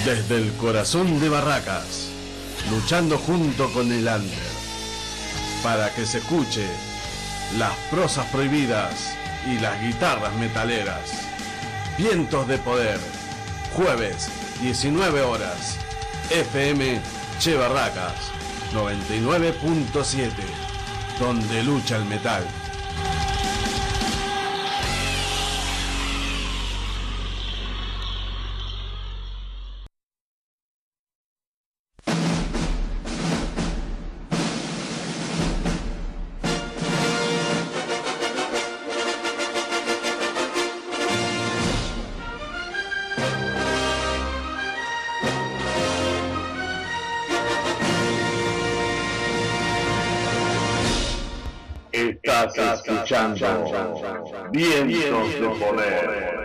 Desde el corazón de Barracas, luchando junto con el under, para que se escuche las prosas prohibidas y las guitarras metaleras. Vientos de Poder, jueves, 19 horas, FM Che Barracas, 99.7, donde lucha el metal. Estás escuchando Vientos de Poder.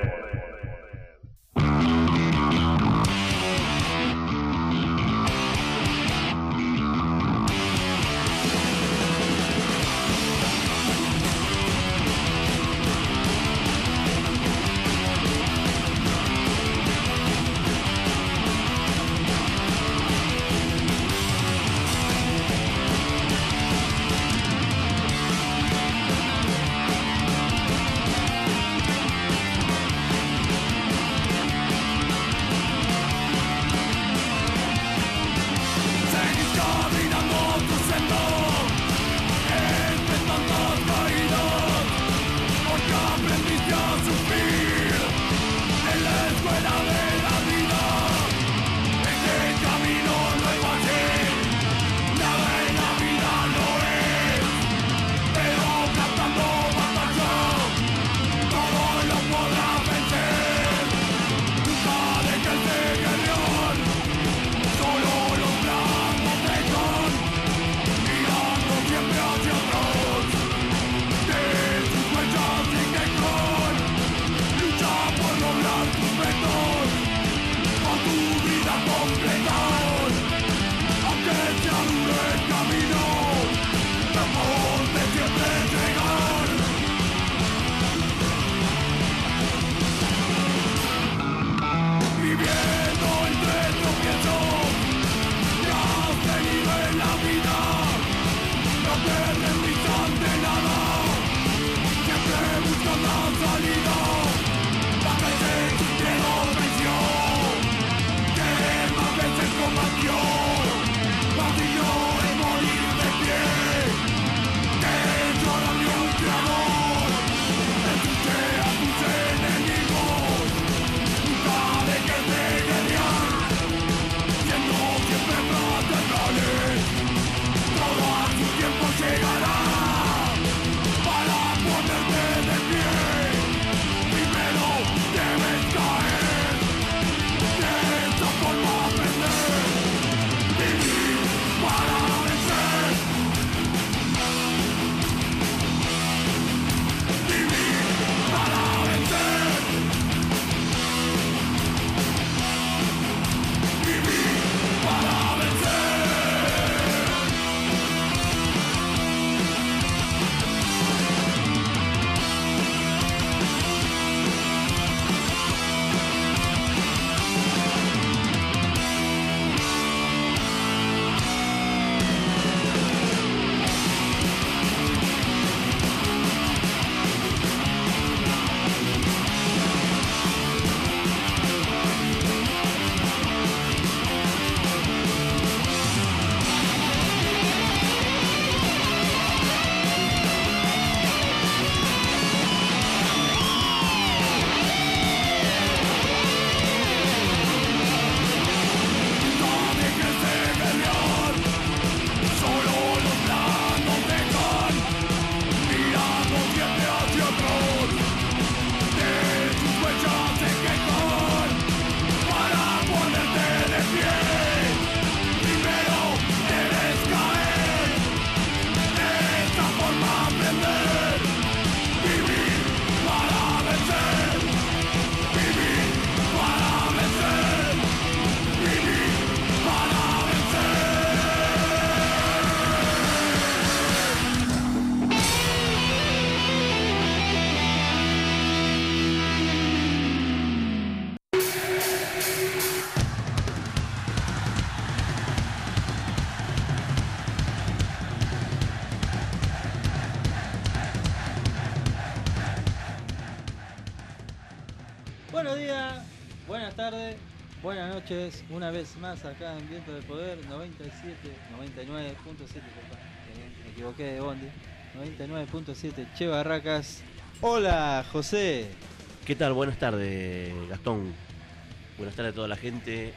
días, buenas tardes, buenas noches, una vez más acá en Viento del Poder, 99.7, me equivoqué de bondi, 99.7, Che Barracas. Hola, José. ¿Qué tal? Buenas tardes, Gastón. Buenas tardes a toda la gente.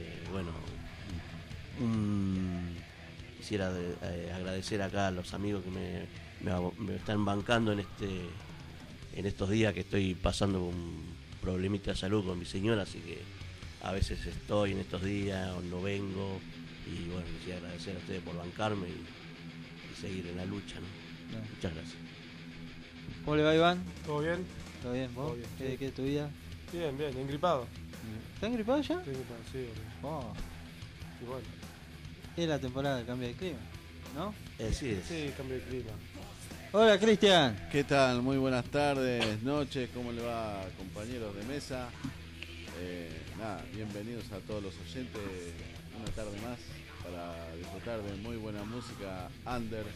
Quisiera agradecer acá a los amigos que me están bancando en estos días que estoy pasando un problemita de salud con mi señora, así que a veces estoy en estos días o no vengo, y bueno, quisiera agradecer a ustedes por bancarme y seguir en la lucha, ¿no? Bien. Muchas gracias. ¿Cómo le va, Iván? ¿Todo bien? ¿Todo bien? ¿Vos? Todo bien, sí. ¿Qué es tu vida? Bien, engripado. ¿Estás engripado ya? Estoy engripado, sí, boludo. Oh, Y bueno, es la temporada del cambio de clima, ¿no? Así es. sí, cambio de clima. Hola, Cristian. ¿Qué tal? Muy buenas tardes, noches, ¿cómo le va, compañeros de mesa? Bienvenidos a todos los oyentes, una tarde más para disfrutar de muy buena música under,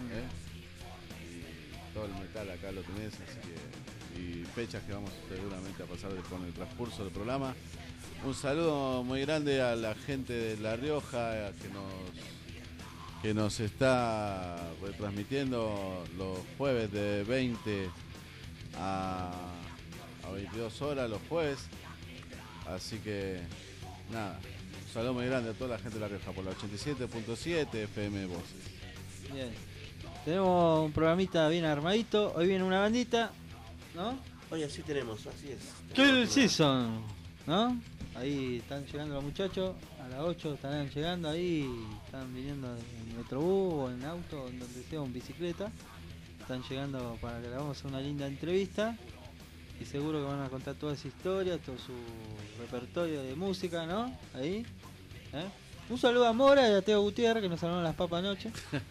y todo el metal acá lo tenés, así que, y fechas que vamos seguramente a pasar con el transcurso del programa. Un saludo muy grande a la gente de La Rioja que nos está retransmitiendo los jueves de 20 a 22 horas los jueves. Así que nada, un saludo muy grande a toda la gente de La Rioja por la 87.7 FM Voces. Bien. Tenemos un programita bien armadito. Hoy viene una bandita, ¿no? Hoy así tenemos, así es. Kill Season, ¿no? Ahí están llegando los muchachos, a las 8 estarán llegando ahí, están viniendo en Metrobús o en auto, en donde sea, en bicicleta. Están llegando para que le hagamos una linda entrevista y seguro que van a contar toda esa historia, todo su repertorio de música, ¿no? Ahí. Un saludo a Mora y a Teo Gutiérrez, que nos salvaron las papas anoche.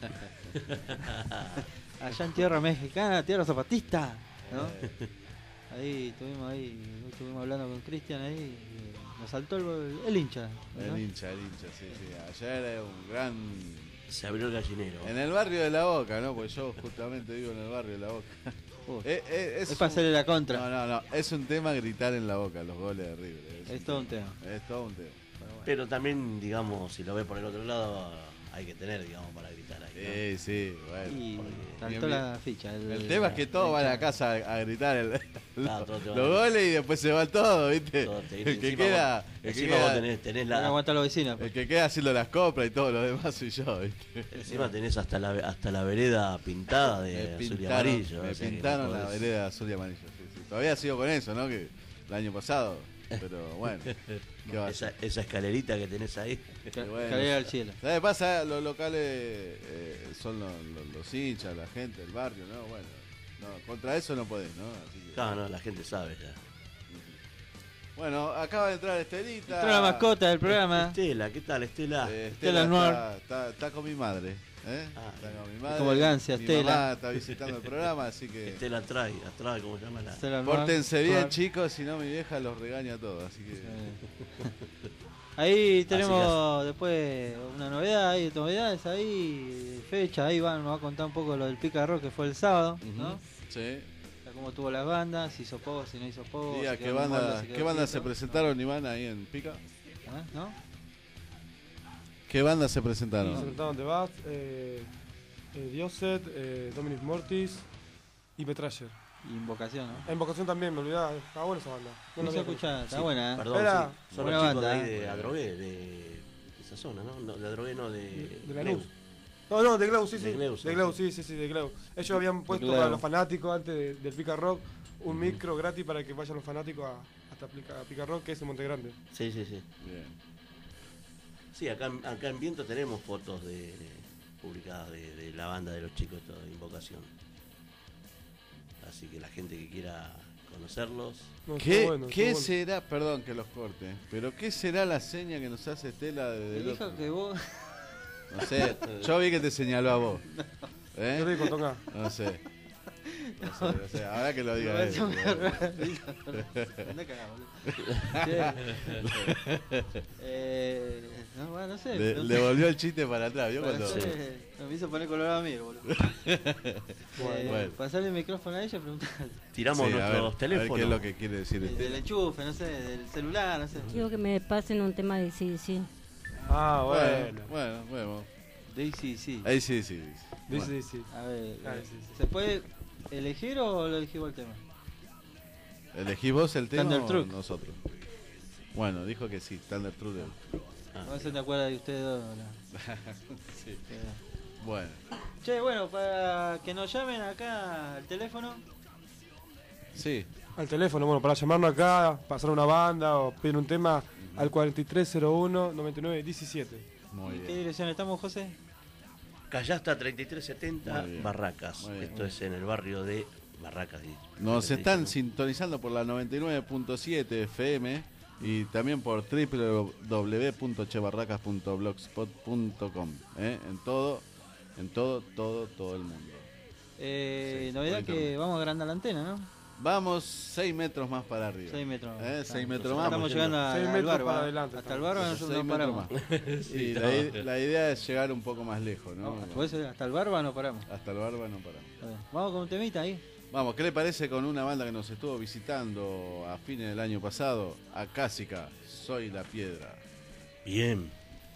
Allá en tierra mexicana, tierra zapatista, ¿no? Ahí estuvimos hablando con Cristian ahí, y nos saltó el hincha, ¿no? El hincha, sí. Ayer era un gran... Se abrió el gallinero. En el barrio de La Boca, ¿no? Porque yo justamente vivo en el barrio de La Boca. Es para hacerle la contra. No, es un tema gritar en La Boca, los goles de River. Es todo un tema. Es todo un tema. Pero también, digamos, si lo ves por el otro lado, hay que tener, digamos, para gritar ahí, ¿no? Sí, bueno. Y porque saltó la ficha. El tema es que todos van a casa a gritar todos te van los goles y después se va todo, ¿viste? Todos te El que encima queda... Encima vos tenés No aguanta los vecinos. El que queda haciendo las compras y todo lo demás soy yo, ¿viste? Encima tenés hasta la vereda pintada de azul y amarillo. Me o sea que pintaron no la podés- vereda azul y amarillo, sí. Todavía sigo con eso, ¿no? Que el año pasado, pero bueno. ¿Qué va a hacer? esa escalerita que tenés ahí. Bueno, Escalera al cielo. ¿sabes qué pasa? Los locales son los hinchas, la gente del barrio, ¿no? Bueno, no, contra eso no podés, ¿no? Así que, Claro, no, la gente sabe ya. bueno, acaba de entrar Estelita. Entró la mascota del programa. Estela, ¿qué tal, Estela? Estela Noir. está con mi madre, ¿eh? Ah, Está con mi madre. como el Gancia, Mi Estela. mamá está visitando el programa, así que... Estela trae, ¿cómo se llama la? Stella Noir. Pórtense bien, Noir. chicos, si no mi vieja los regaña a todos, así que... Ahí tenemos después una novedad, hay novedades ahí, fecha, ahí nos va a contar un poco lo del Pica Rock que fue el sábado, ¿no? Sí. Cómo tuvo las bandas, si hizo poco, si no hizo poco. Diga, si ¿qué quedó en gordo, bandas si quedó se quieto. presentaron, Iván, ahí en Pica? ¿No? ¿Qué bandas se Se presentaron? presentaron The Bath, Dioset, Dominic Mortis y Petrasher. Invocación, ¿no? En Vocación también, me olvidaba, estaba buena esa banda. No la se había escucha, está Sí, buena, ¿eh? Perdón, Era sí, son buena los chicos banda, de ahí de ¿eh? Adrogué, de esa zona, ¿no? No, de Adrogué no, De de la Neus. Luz. No, de Glau, sí, De sí. Gleus, De Glau, sí, de Glau. Ellos habían puesto Glau. para los fanáticos antes del Pica Rock un micro gratis para que vayan los fanáticos hasta Pica Rock, que es en Monte Grande. Sí. Bien. Sí, acá en Viento tenemos fotos publicadas de la banda de los chicos de Invocación. Así que la gente que quiera conocerlos. No, ¿Qué, estuvo bueno, ¿qué estuvo bueno. será, perdón que los corte, pero qué será la seña que nos hace Estela desde el Te dijo otro? que vos. No sé, yo vi que te señaló a vos. ¿Eh? Yo le digo, toca. No sé, ahora que lo diga él. Andá cagado, boludo. No, bueno, no sé. Le volvió el chiste para atrás, ¿vio? Para Cuando... hacer, me hizo poner colorado a mí, boludo. Bueno. Pasarle el micrófono a ella y preguntarle. Tiramos Sí, a ver, nuestros teléfonos. A ver qué es lo que quiere decir Del este. enchufe, no sé, del celular, no sé. Quiero que me pasen un tema de sí. Ah, bueno. Bueno. Daisy, sí. Ahí sí. Bueno. Sí. A ver, Ah, sí. ¿se puede elegir o lo elegí vos el tema? ¿Elegís vos el tema o Thunderstruck. nosotros? Bueno, dijo que sí, Thunderstruck. No se te acuerda de ustedes dos. ¿No? Sí. Bueno. Che, bueno, para que nos llamen acá al teléfono. Sí. Al teléfono, bueno, para llamarnos acá, pasar una banda o pedir un tema al 4301-9917. Muy ¿En qué bien. dirección estamos, José? Callasta 3370 Muy bien. Barracas. Muy bien. Esto es en el barrio de Barracas. Nos están sintonizando por la 99.7 FM y también por www.chebarracas.blogspot.com. En todo el mundo. Sí, Novedad por que internet. vamos a agrandar la antena, ¿no? Vamos 6 metros más para arriba. 6 metros. 6 metros más. Estamos llegando a, 6 al metros barba. para adelante Hasta el estamos. barba 6 nosotros no metros paramos. más. Sí, la idea es llegar un poco más lejos, ¿no? Pues, hasta el barba no paramos. Hasta el barba no paramos. A ver, vamos con un temita ahí. Vamos, ¿qué le parece con una banda que nos estuvo visitando a fines del año pasado? Acásica, Soy la Piedra. Bien.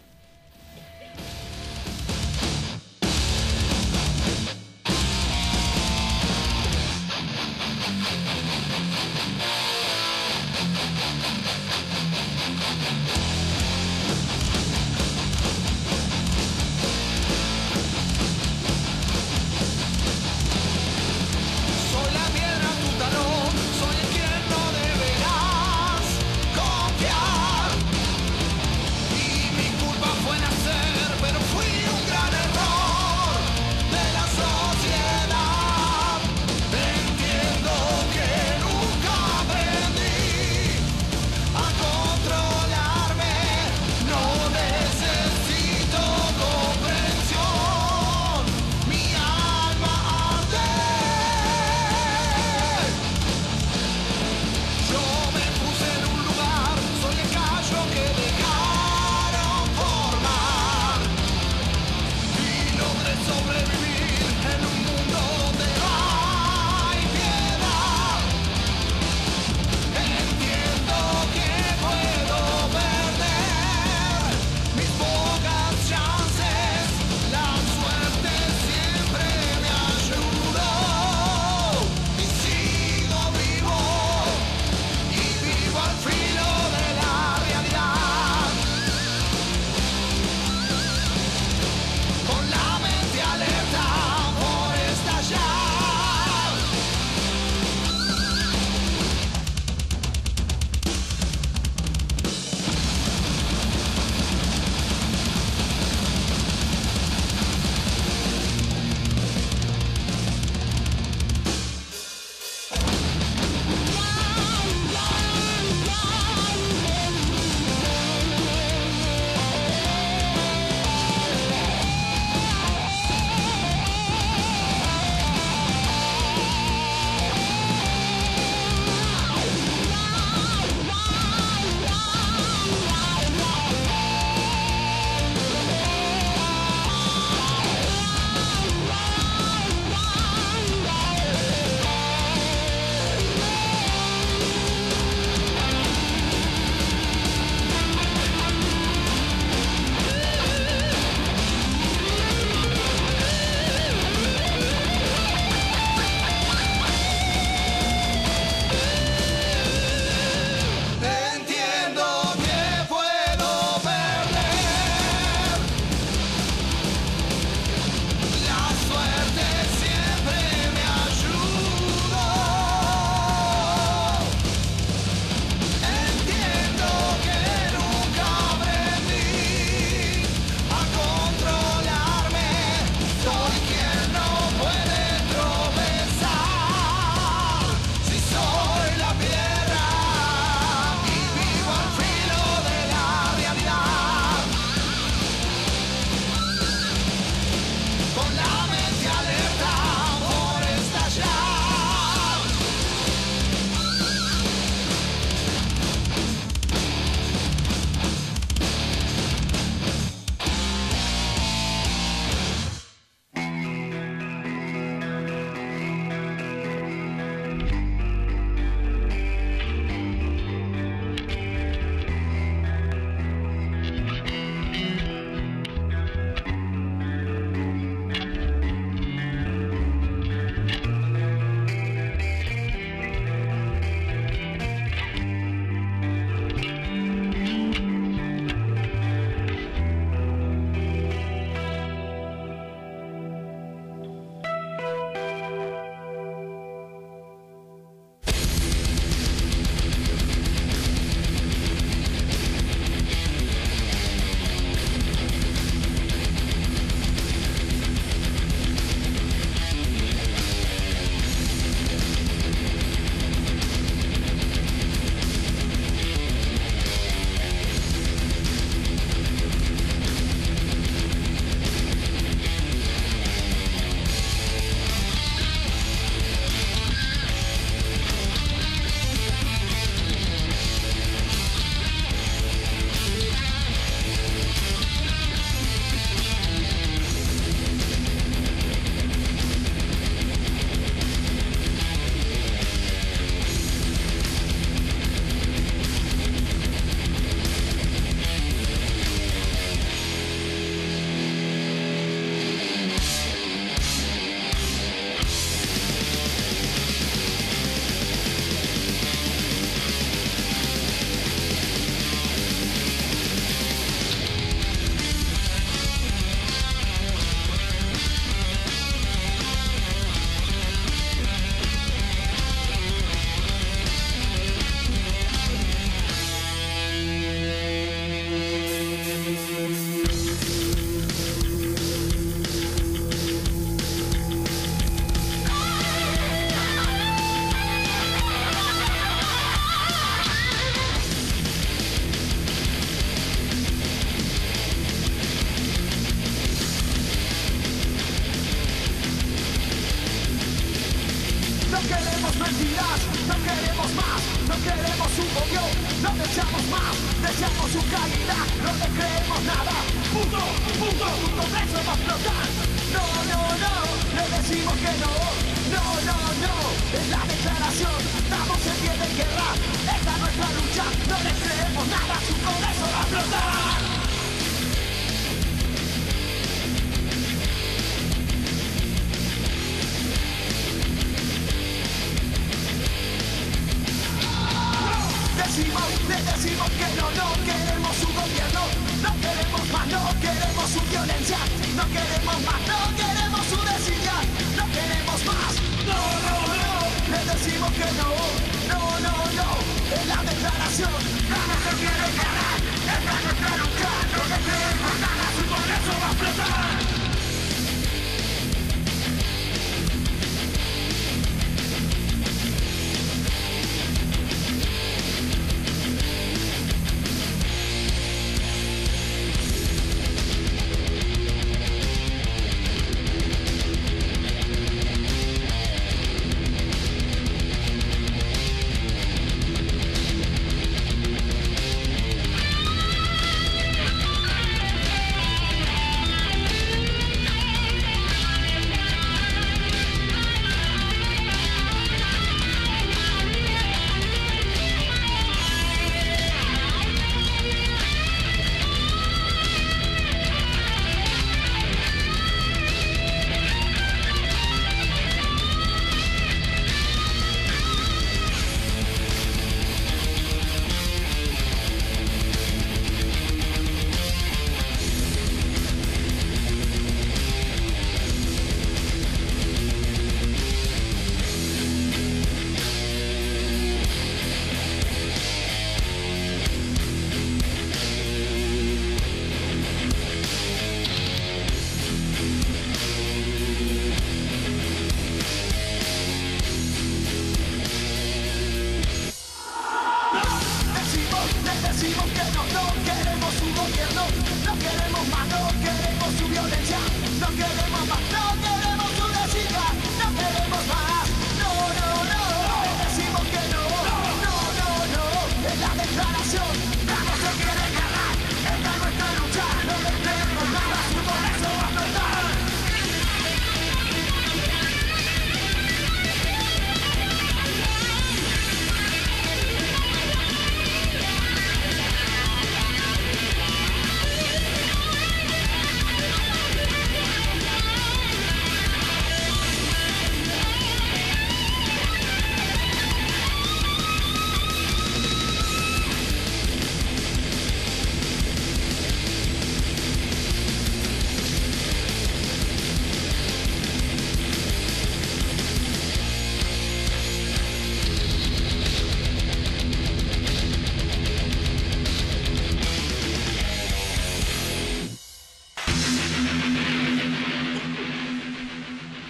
Soy la piedra, tu talón, soy en quien no deberás confiar. Y mi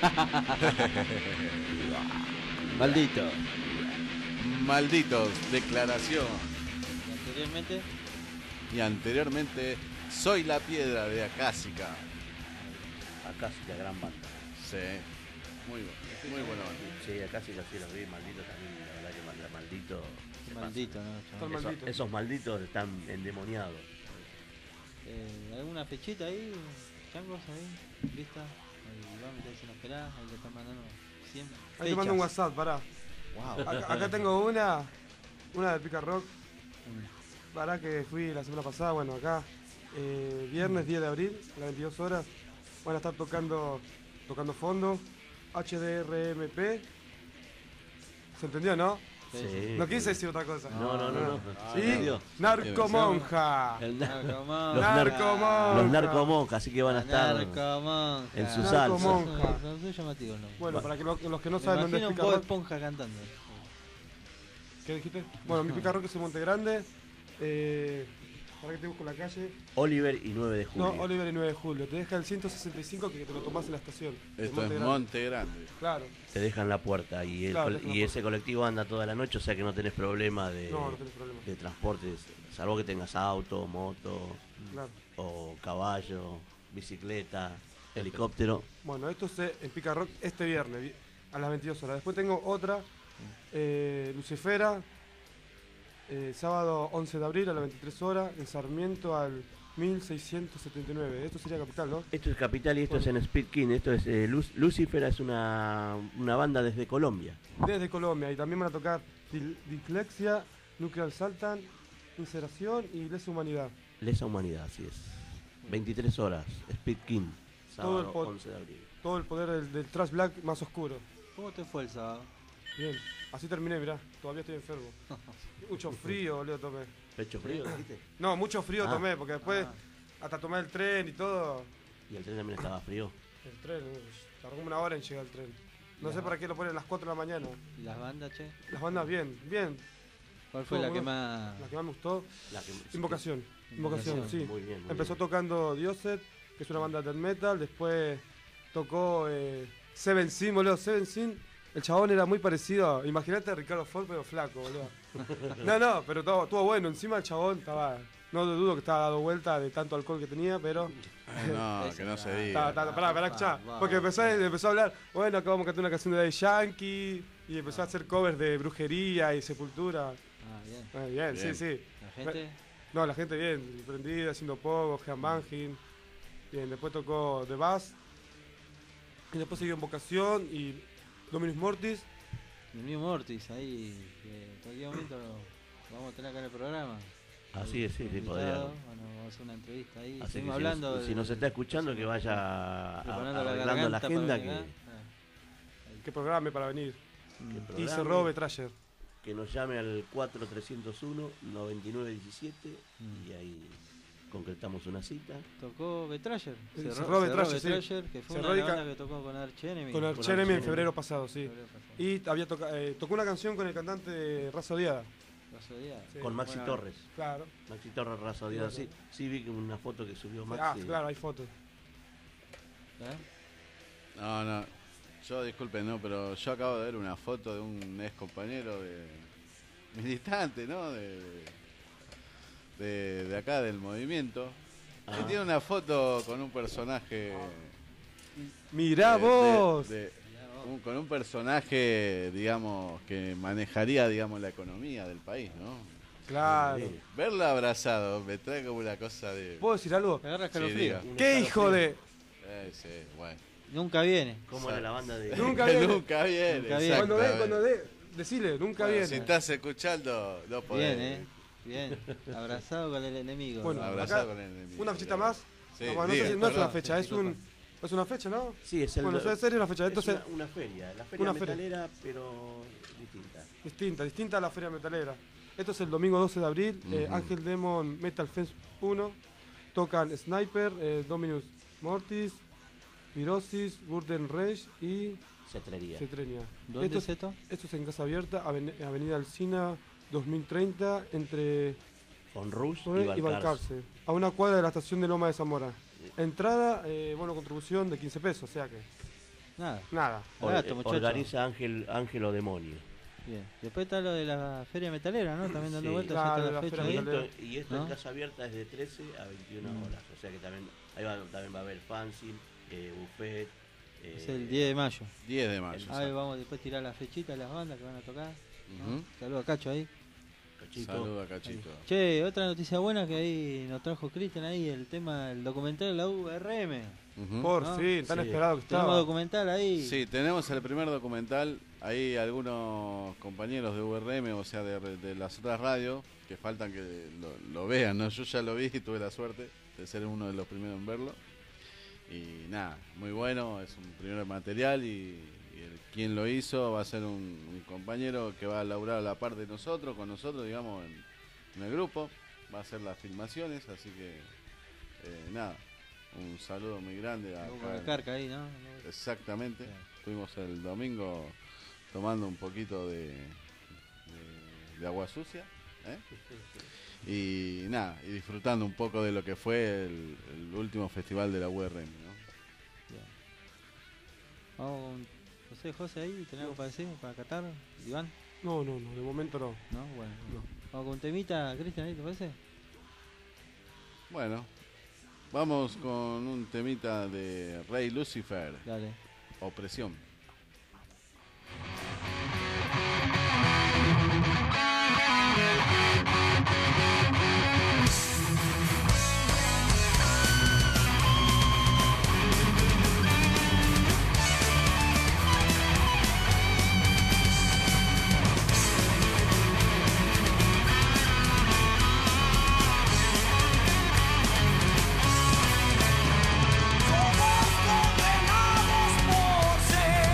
Maldito. Malditos, declaración. Y anteriormente, Y anteriormente, Soy la Piedra de Acásica. Acá sí la gran banda. Sí, muy bueno. Sí, acá sí los vi, maldito también, la verdad que maldito. se maldito, ¿no? Está chabón? maldito. Esos malditos están endemoniados. ¿Alguna fechita ahí? ¿Changos ahí? ¿Lista? Ahí va, me está diciendo esperá, ahí le están mandando 100 Ahí te mando un fechas. WhatsApp, pará. Wow. Acá tengo una de Pica Rock. Pará que fui la semana pasada, bueno, acá. Viernes 10 de abril, a las 22 horas. Van a estar tocando fondo. HDRMP. ¿Se entendió, no? Sí. No quise decir otra cosa. No. Y ¿Entendió? Narcomonja. El narcomonja. Los narcomonjas. Los narcomonjas, así que van a estar Narcomonja. en su Narcomonja. salsa. Son llamativos, ¿no? Bueno, para que los que no Me saben dónde es imagino un Pica Bob Rock. Esponja cantando. ¿Qué dijiste? Bueno, mi Pica Rock es en Monte Grande. Para que te busco la calle. Oliver y 9 de julio. No, Oliver y 9 de julio. Te deja el 165 que te lo tomás en la estación. de Esto es Grande. Monte Grande. Claro. Te dejan la puerta y, Claro, dejan la y ese puerta. colectivo anda toda la noche, o sea que no tenés problema de, No tenés problema. de transportes, salvo que tengas auto, moto Claro. o caballo, bicicleta, helicóptero. Bueno, esto es en Pica Rock este viernes a las 22 horas. Después tengo otra, Lucifera, sábado 11 de abril a las 23 horas, en Sarmiento al 1679. Esto sería Capital, ¿no? Esto es Capital y esto es en Speed King. Esto es Lucifer, es una banda desde Colombia. Desde Colombia. Y también van a tocar Dislexia, Nuclear Saltan, Inceración y Lesa Humanidad. Lesa Humanidad, así es. 23 horas, Speed King, Todo el sábado pod- 11 de abril. Todo el poder del trash black más oscuro. ¿Cómo te fue el sábado? Bien. Así terminé, mirá. Todavía estoy enfermo. Mucho frío, boludo, tomé. ¿Pecho frío, dijiste? No, mucho frío Ah. tomé, porque después hasta tomé el tren y todo. Y el tren también estaba frío. El tren, tardó como una hora en llegar el tren. No sé para qué lo ponen a las 4 de la mañana. ¿Y las bandas, che? Las bandas bien. ¿Cuál fue Todo la que bueno. más...? La que más me gustó, La que- Invocación. Invocación, sí. Muy bien, muy Empezó bien. tocando Dioset, que es una banda de death metal. Después tocó Seven Sin, boludo. Seven Sin, el chabón era muy parecido. Imagínate a Ricardo Ford, pero flaco, boludo. No, pero estuvo bueno. Encima el chabón estaba. No dudo que estaba dado vuelta de tanto alcohol que tenía, pero. No, que no se diga. Pará, escuchá. Porque empezó a hablar, bueno, acá vamos a cantar una canción de Daddy Yankee. Y empezó a hacer covers de brujería y sepultura. Ah, bien. Bien, Bien. sí. ¿La gente? No, la gente bien, prendida, haciendo poco, Jean Bangin. Bien, después tocó The Bass. Y después siguió Invocación y Dominus Mortis. El mío Mortis, ahí, que en cualquier momento lo vamos a tener acá en el programa. Así es, sí, Invitado, podría. Bueno, vamos a hacer una entrevista ahí. Así que Estuvimos si, hablando nos, si nos está escuchando, que vaya preparando la arreglando la garganta agenda, para que, venir, Que programe para venir. que Y programe, se robe Trasher. que nos llame al 4301-9917 y ahí concretamos una cita. Tocó Betrayer. Cerró Betrayer, sí. Que fue Cerró una y banda ca- que tocó con Arch Enemy. Con Arch Archenemy en Enemy. febrero pasado, sí. Febrero pasado. Y había tocó una canción con el cantante de Raza Odiada. Raza Odiada. Sí. Con Maxi Bueno, Torres. Claro. Maxi Torres, raza odiada. Sí, sí vi que una foto que subió Maxi. Claro, hay fotos. ¿Eh? No. Yo disculpen, no, pero yo acabo de ver una foto de un ex compañero de militante, ¿no? De acá del movimiento. Que tiene una foto con un personaje. Mirá de- vos. con un personaje, digamos, que manejaría, digamos, la economía del país, ¿no? Claro. Verlo abrazado me trae como una cosa de. ¿Puedo decir algo? Me agarra Sí, escalofrío. diga. ¿Qué hijo de...? Sí, bueno. Nunca viene. ¿Cómo era la banda de.? Nunca viene. Nunca viene. Nunca viene. exactamente. Decile, nunca Bueno, viene. si estás escuchando, no podés. Bien, Abrazado con el enemigo. Bueno, Abrazado acá, con el enemigo. una fechita más. Sí, No, no, diga, no es perdón. una fecha, es una fecha, ¿no? Sí, es el. Bueno, sería una fecha. es Entonces, una feria. La feria una feria. metalera, pero distinta. distinta a la feria metalera. Esto es el domingo 12 de abril. Ángel Demon Metal Fest 1. Tocan Sniper, Dominus Mortis, Virosis, Burden Rage y Cetrería. Cetrenia. ¿Dónde es esto? Esto es en Casa Abierta, Avenida Alsina 2030, entre Con Rush y y Balcarce. Balcarce, a una cuadra de la estación de Loma de Zamora. Entrada, contribución de 15 pesos, o sea que Nada. Nada. Barato, muchacho. Organiza Ángel o Demonio. Bien. Después está lo de la feria metalera, ¿no? También dando Sí. vueltas. Claro, ya está la la fecha feria ahí. metalera. Y esto ¿No? en Casa Abierta es de 13 a 21 horas. O sea que también también va a haber fanzine, buffet. Es el 10 de mayo. 10 de mayo. Ahí vamos después a tirar la fechita de las bandas que van a tocar. Ujú. Saludos a Cacho ahí. Cachito. Saluda, Cachito. Che, otra noticia buena que ahí nos trajo Cristian ahí, el tema, el documental de la URM. Ujú. Por ¿No? fin, tan Sí. esperado que Tenemos estaba. documental ahí. Sí, tenemos el primer documental. Ahí algunos compañeros de URM, o sea, de las otras radios, que faltan que lo vean, ¿no? Yo ya lo vi y tuve la suerte de ser uno de los primeros en verlo. Y nada, muy bueno, es un primer material quien lo hizo va a ser un compañero que va a laburar a la par de nosotros, con nosotros, digamos, en el grupo. Va a hacer las filmaciones, así que nada, un saludo muy grande a Con el Carca ahí, ¿no? Exactamente. Claro. Estuvimos el domingo tomando un poquito de agua sucia, y nada, y disfrutando un poco de lo que fue el último festival de la URM, ¿no? Vamos con José ahí, ¿tenés algo para decir? ¿Para Qatar? ¿Iván? No, de momento no. ¿No? Bueno. No. Vamos con un temita, Cristian, ahí, ¿te parece? Bueno, vamos con un temita de Rey Lucifer, Dale. Opresión. Somos condenados por ser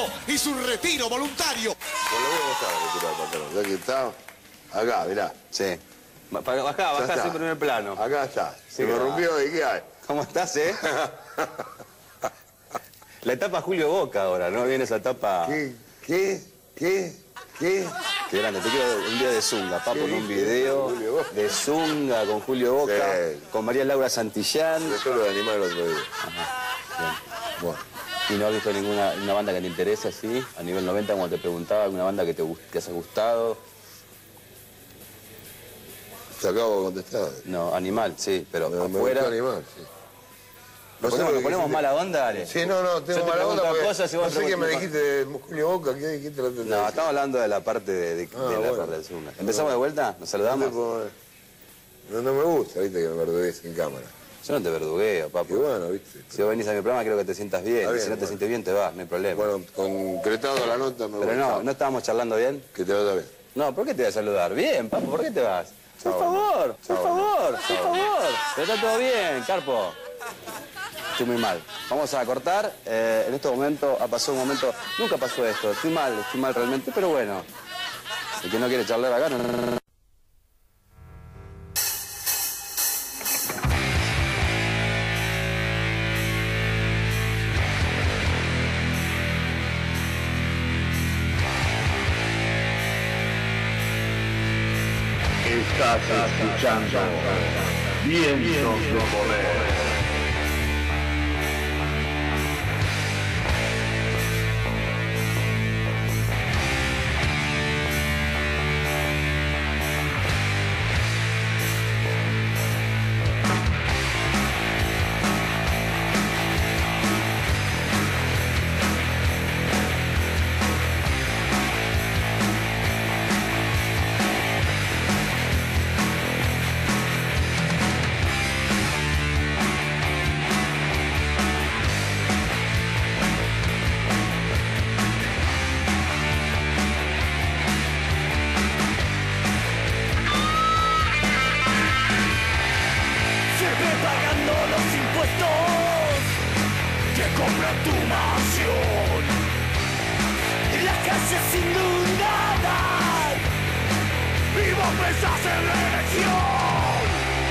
y su retiro voluntario. Con lo voy a buscar a retirar el pantalón. Ya que está. Acá, mirá. Sí. Bajá ese primer plano. Acá está. Sí, Se me rompió y ¿qué hay? ¿Cómo estás, La etapa Julio Boca ahora, ¿no? Viene esa etapa... ¿Qué? Qué grande, te quiero un día de Zunga, papo, en un video de Zunga con Julio Boca, Sí. con María Laura Santillán. Yo lo de animar el otro día. Ajá, bien. Bueno. ¿Y no has visto ninguna una banda que te interese así? A nivel 90, como te preguntaba, alguna banda que te haya gustado. Te acabo de contestar. No, Animal, sí, pero Me afuera... gustó animar, sí. ¿Nos sé lo que ponemos dijiste. mala onda, dale? Sí, no, Yo tengo te mala onda pregunto porque cosas y vos no sé qué me preguntas. dijiste de Julio Boca, ¿qué dijiste la otra vez? No, estamos hablando de la parte de la bueno. parte del Zunga. ¿Empezamos de vuelta? ¿Nos saludamos? No me gusta, viste, que me verdugues en cámara. Yo no te verdugueo, papu. Y bueno, viste. Si vos venís a mi programa, quiero que te sientas bien. Está Y bien, si no te bueno. sientes bien, te vas, no hay problema. Bueno, concretado la nota me Pero gusta. no estábamos charlando bien. Que te vaya bien. No, ¿por qué te voy a saludar? Bien, papu, ¿por qué te vas? Chao, Por favor, Chao, por favor. Chao. Pero está todo bien, Carpo. Estoy muy mal. Vamos a cortar. En este momento ha pasado un momento... Nunca pasó esto. Estoy mal realmente, pero bueno. El que no quiere charlar acá, no. Estás escuchando Vientos de Poder. Siempre pagando los impuestos que compran tu mansión. En las calles inundadas y vos pensás en la elección.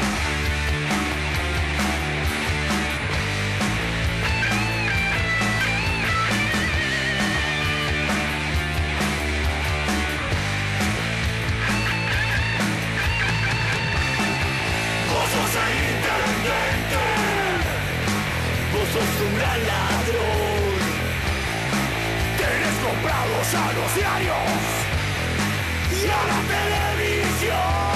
Vos sos el intendente, vos sos un gran ladrón. Tenés comprados a los diarios y a la televisión.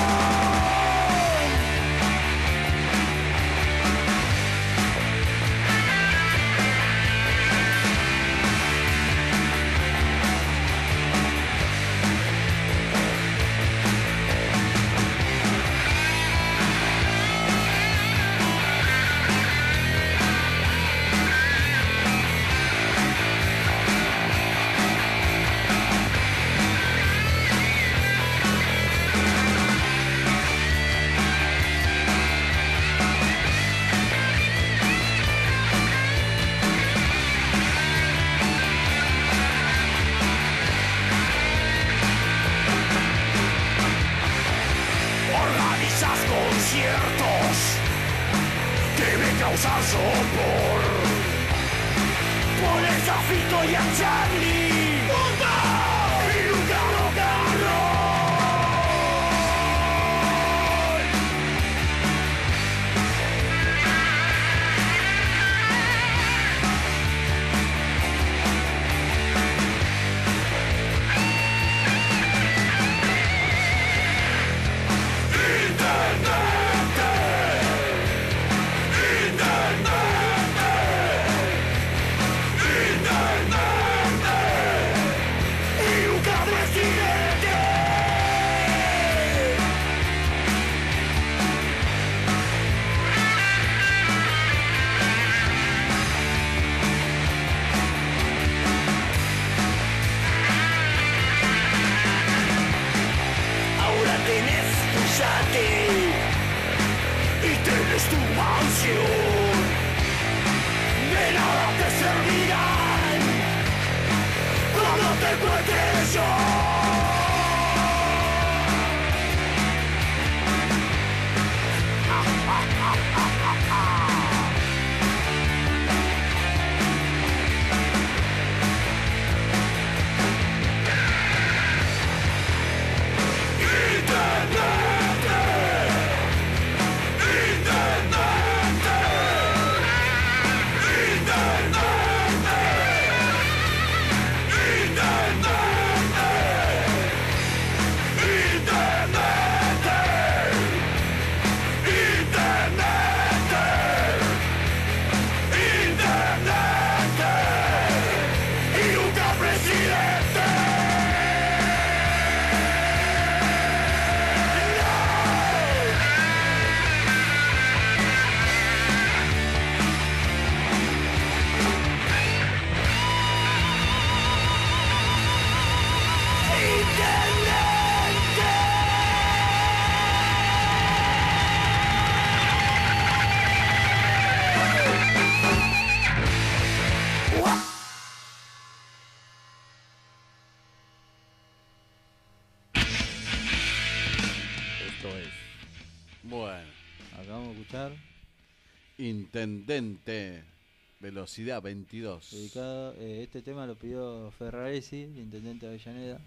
Organizas conciertos que me causan sopor. Pones a Fito y a Charlie y nunca rock and roll. Ahora tenés tu yate y tenés tu mansión. De nada te servirán cuando te encuentre yo. Intendente, velocidad 22. Dedicado, este tema lo pidió Ferraresi, el intendente de Avellaneda.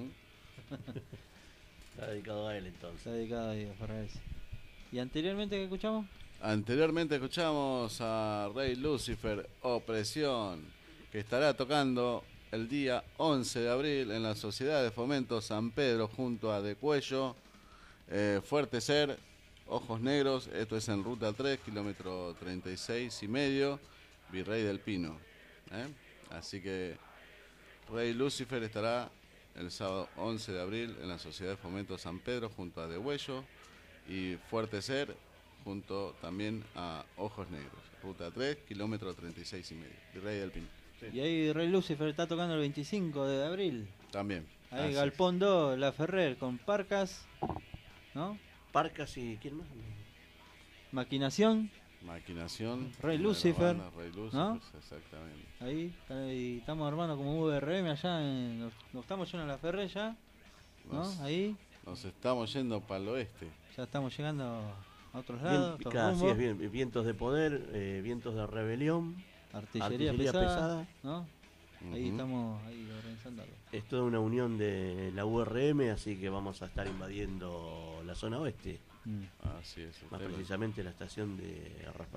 Está dedicado a él entonces. Está dedicado a Ferraresi. ¿Y anteriormente qué escuchamos? Anteriormente escuchamos a Rey Lucifer, Opresión, que estará tocando el día 11 de abril en la Sociedad de Fomento San Pedro junto a De Cuello, Fuerte Ser, Ojos Negros. Esto es en Ruta 3, kilómetro 36,5, Virrey del Pino. Así que Rey Lucifer estará el sábado 11 de abril en la Sociedad de Fomento San Pedro junto a De Huello y Fuerte Ser junto también a Ojos Negros. Ruta 3, kilómetro 36,5, Virrey del Pino. Sí. Y ahí Rey Lucifer está tocando el 25 de abril. También. Ahí Galpón 2, La Ferrer con Parcas, ¿no? Parcas y ¿quién más? Maquinación. Rey Lucifer, Rey Lucifer, ¿no? Exactamente. Ahí estamos armando como VRM allá, nos estamos yendo a La Ferrer ya, ¿no? Ahí. Nos estamos yendo para el oeste. Ya estamos llegando a otros lados. Así es, bien, vientos de poder, vientos de rebelión, artillería pesada, ¿no? Ahí estamos organizando algo. Es toda una unión de la URM, así que vamos a estar invadiendo la zona oeste. Así es. Más precisamente la estación de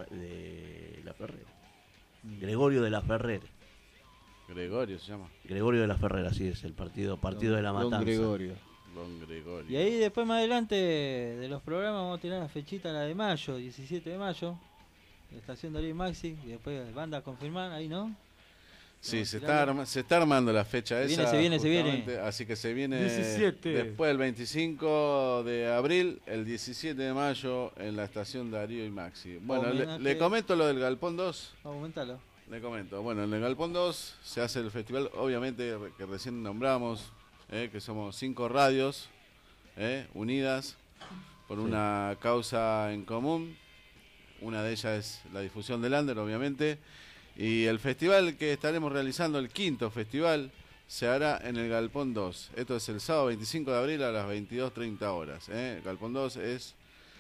La Ferrer. Gregorio de La Ferrer. Gregorio se llama. Gregorio de La Ferrer, así es, el partido de la Matanza. Don Gregorio. Y ahí después más adelante de los programas vamos a tirar la fechita, la de mayo, 17 de mayo. La estación de Darío Maxi, y después banda a confirmar, ahí, ¿no? Sí, se está armando la fecha esa. Se viene. Así que se viene 17. Después del 25 de abril, el 17 de mayo en la estación Darío y Maxi. Bueno, le comento lo del Galpón 2. Vamos a comentarlo. Le comento. Bueno, en el Galpón 2 se hace el festival, obviamente, que recién nombramos, que somos 5 radios unidas por una causa en común. Una de ellas es la difusión del under, obviamente. Y el festival que estaremos realizando, el 5º festival, se hará en el Galpón 2. Esto es el sábado 25 de abril a las 22:30 horas. El Galpón 2 es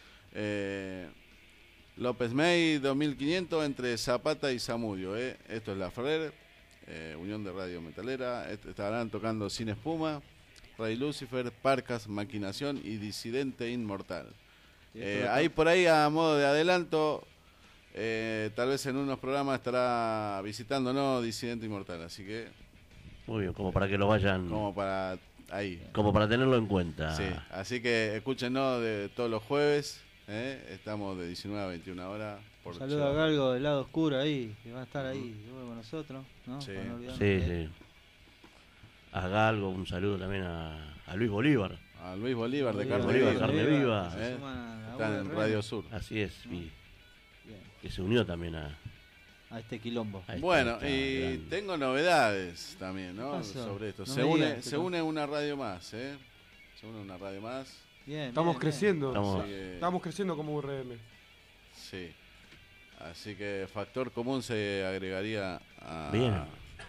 López May 2500 entre Zapata y Zamudio. Esto es La Ferrer, Unión de Radio Metalera. Estarán tocando Sin Espuma, Rey Lucifer, Parcas, Maquinación y Disidente Inmortal. Ahí por ahí, a modo de adelanto, tal vez en unos programas estará visitándonos Disidente Inmortal, así que... Muy bien, como para que lo vayan... Como para ahí. Como para tenerlo en cuenta. Sí, así que escúchenos de todos los jueves, estamos de 19 a 21 horas. Saludos a Galgo del lado oscuro ahí, que va a estar ahí con nosotros, ¿no? Sí, sí. A Galgo, un saludo también a Luis Bolívar. A Luis Bolívar de Carne Viva. Está en Radio Sur. Así es, que se unió también a este quilombo. Bueno, y tengo novedades también, ¿no? Sobre esto. Se une una radio más, Se une una radio más. Bien, estamos creciendo. Estamos creciendo como URM. Sí. Así que Factor Común se agregaría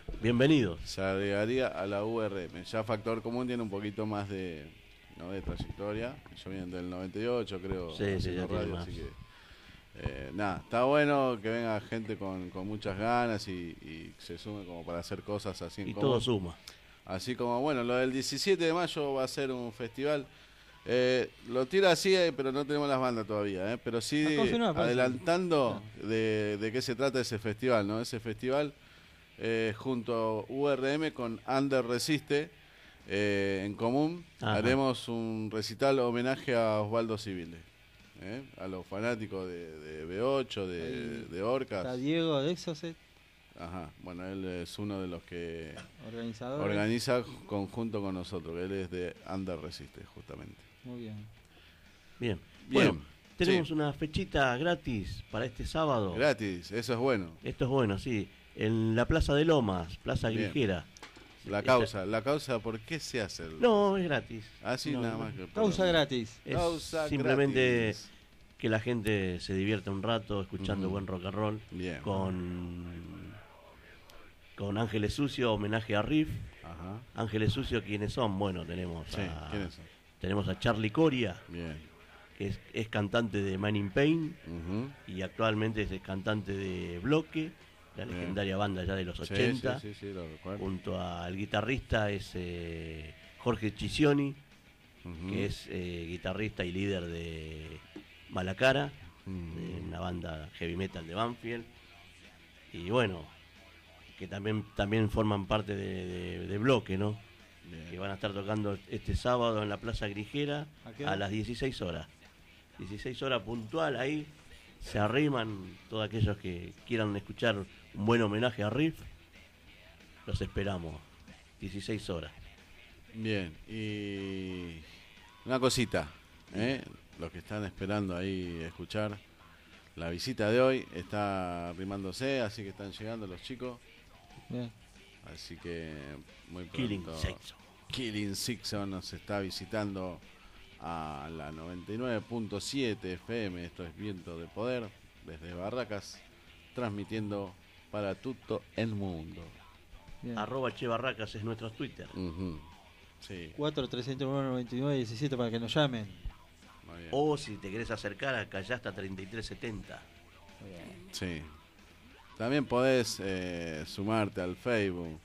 Bienvenidos. Se agregaría a la URM. Ya Factor Común tiene un poquito más de trayectoria. Yo vienen del 98, creo. Sí, haciendo ya tiene radio, más. así que nada, está bueno que venga gente con muchas ganas y se sume como para hacer cosas así en Y común. todo suma. Así como, bueno, lo del 17 de mayo va a ser un festival. Lo tira así, pero no tenemos las bandas todavía. Pero sí adelantando de qué se trata ese festival, ¿no? Ese festival junto a URM con Under Resiste en común. Ajá. Haremos un recital homenaje a Osvaldo Civile. A los fanáticos de B8, de Orcas. Está Diego de Exocet. Ajá, bueno, él es uno de los que Organizador. organiza conjunto con nosotros, él es de Under Resiste, justamente. Muy bien. Bien. Bien. Bueno, tenemos una fechita gratis para este sábado. Gratis, eso es bueno. Esto es bueno, sí. En la Plaza de Lomas, Plaza Bien. Grigera. La causa, ¿por qué se hace? No, es gratis. Así No, nada no. más que Causa gratis. Es Causa simplemente gratis. que la gente se divierta un rato escuchando buen rock and roll. Bien. Con Ángeles Sucio, homenaje a Riff. Ajá. Ángeles Sucio, ¿quiénes son? Bueno, tenemos ¿quiénes son? tenemos a Charlie Coria, Bien. que es cantante de Man in Pain Ujú. y actualmente es el cantante de Bloque, la Bien. legendaria banda ya de los Sí, 80. sí, lo recuerdo. Junto al guitarrista es Jorge Chisioni, Ujú. que es guitarrista y líder de Malacara, de una banda heavy metal de Banfield. Y bueno, que también forman parte de Bloque, ¿no? Bien. Que van a estar tocando este sábado en la Plaza Grigera ¿A qué hora? a las 16 horas. 16 horas puntual, ahí se arriman todos aquellos que quieran escuchar un buen homenaje a Riff. Los esperamos, 16 horas. Bien, y una cosita, los que están esperando ahí escuchar la visita de hoy está arrimándose, así que están llegando los chicos. Bien. Así que muy pronto Killing Sexo. Killing Sexo nos está visitando a la 99.7 FM, esto es Viento de Poder, desde Barracas, transmitiendo para todo el mundo. Bien. @chebarracas es nuestro Twitter. Ujú. Sí, 4-301-99-17 para que nos llamen. muy bien. O si te querés acercar, acá ya está 3370. Sí. También podés sumarte al Facebook.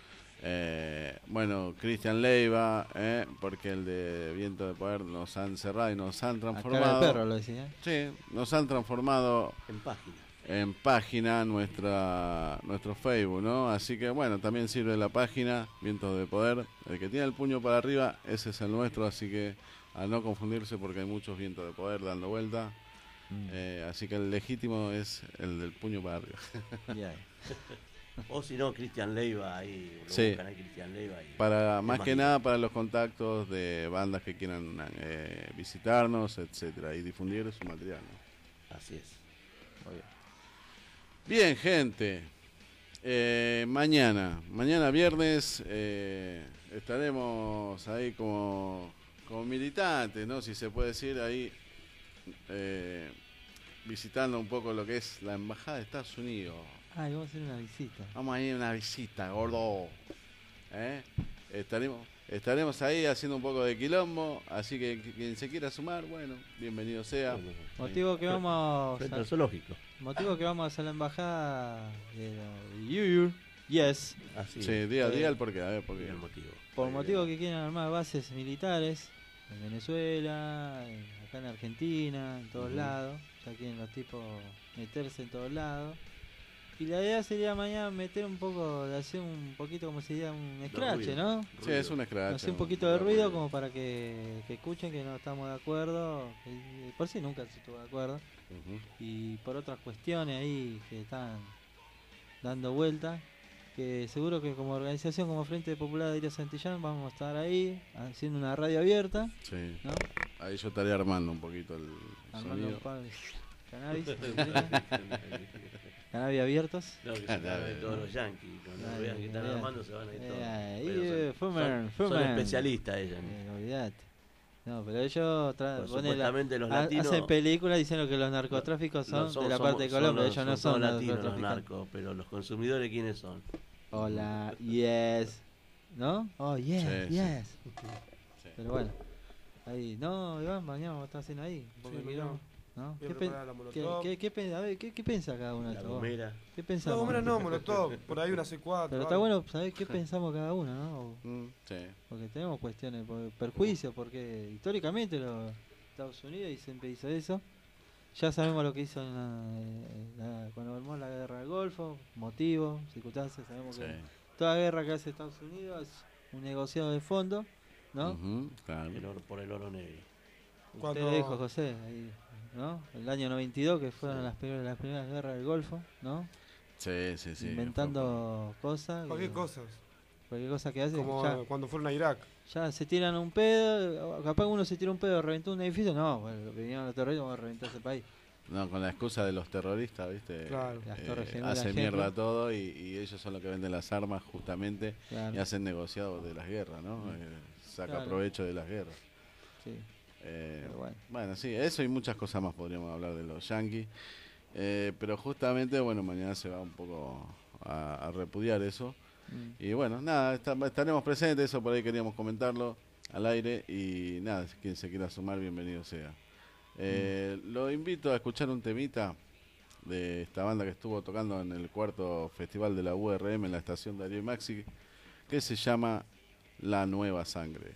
Bueno, Cristian Leiva, porque el de Viento de Poder nos han cerrado y nos han A cara transformado. de perro lo decía. Sí, nos han transformado En página. nuestro Facebook, ¿no? Así que bueno, también sirve la página Vientos de Poder. El que tiene el puño para arriba, ese es el nuestro, así que a no confundirse porque hay muchos vientos de poder dando vuelta. Así que el legítimo es el del puño para arriba. Yeah. O si no, Cristian Leiva, ahí lo Sí. buscan ahí, Cristian Leiva. Y Para es más que lindo. nada para los contactos de bandas que quieran visitarnos, etcétera, y difundir su material, ¿no? Así es. Bien, gente. Mañana viernes, estaremos ahí como militantes, ¿no? Si se puede decir, ahí visitando un poco lo que es la Embajada de Estados Unidos. Ah, vamos a hacer una visita. Vamos a ir a una visita, gordo. Estaremos ahí haciendo un poco de quilombo, así que quien se quiera sumar, bueno, bienvenido sea. Motivo que vamos Frente al zoológico. Motivo que vamos a la embajada de Yuyur. Yes. Así Sí, es. diga el porqué, a ver por qué. El motivo. Por motivo que quieren armar bases militares en Venezuela, acá en Argentina, en todos lados. Ya quieren los tipos meterse en todos lados. Y la idea sería mañana meter un poco, hacer un poquito como sería un scratch, ruido. ¿no? Sí, es un scratch. Hacer un poquito de ruido como para que escuchen que no estamos de acuerdo. Que por si nunca se estuvo de acuerdo. Ujú. Y por otras cuestiones ahí que están dando vuelta, que seguro que como organización, como Frente Popular de Iria Santillán, vamos a estar ahí haciendo una radio abierta, Sí. ¿no? Ahí yo estaría armando un poquito el Armando sonido. un par de cannabis, cannabis abiertos. No, que se agarre todos los yankees. Cuando Ay, vean que están olvidate. armando se van a ir todos. Ahí, Pero son fuman. especialistas ellos. Olvídate. No, pero ellos Pues supuestamente los latinos hacen películas diciendo que los narcotráficos son No, de la parte de Colombia, ellos no son latinos los narcotraficantes. narcos, pero los consumidores, ¿quiénes son? Hola, yes. ¿No? Oh, yes, Sí, yes. Sí. Pero bueno, ahí, no, Iván, mañana vamos a estar haciendo ahí. Un poco Sí, de quilombo, ¿no? Voy a ¿Qué, preparar la molotov. a ver, ¿qué piensa cada uno de La estos? gomera. ¿Qué No, pensamos? Gomera no, molotov. Por ahí una C4. Pero está bueno saber qué pensamos cada uno, ¿no? Sí. Porque tenemos cuestiones, perjuicios, porque históricamente los Estados Unidos siempre hizo eso. Ya sabemos lo que hizo cuando armó la guerra del Golfo, motivos, circunstancias, sabemos que toda guerra que hace Estados Unidos es un negociado de fondo, ¿no? Claro. Por el oro negro. Usted dijo, José, ahí, ¿no? El año 92, que fueron las primeras guerras del Golfo, ¿no? Sí. Inventando cosas. Cualquier cosa que hace. Como ya, cuando fueron a Irak. Ya se tiran un pedo, capaz uno se tira un pedo, reventó un edificio, no, bueno, vinieron los terroristas, vamos a reventar ese país. No, con la excusa de los terroristas, ¿viste? Claro. Las Torres Gemelas, hacen ejemplo. mierda todo y ellos son los que venden las armas justamente Claro. y hacen negociados de las guerras, ¿no? Saca Claro. provecho de las guerras. Sí. Pero bueno, sí, eso y muchas cosas más podríamos hablar de los yanquis. Pero justamente, bueno, mañana se va un poco a repudiar eso. Y bueno, nada, estaremos presentes, eso por ahí queríamos comentarlo al aire. Y nada, quien se quiera sumar, bienvenido sea. Lo invito a escuchar un temita de esta banda que estuvo tocando en el 4º festival de la URM en la estación Darío y Maxi, que se llama La Nueva Sangre.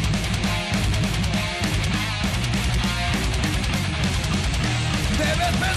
Debes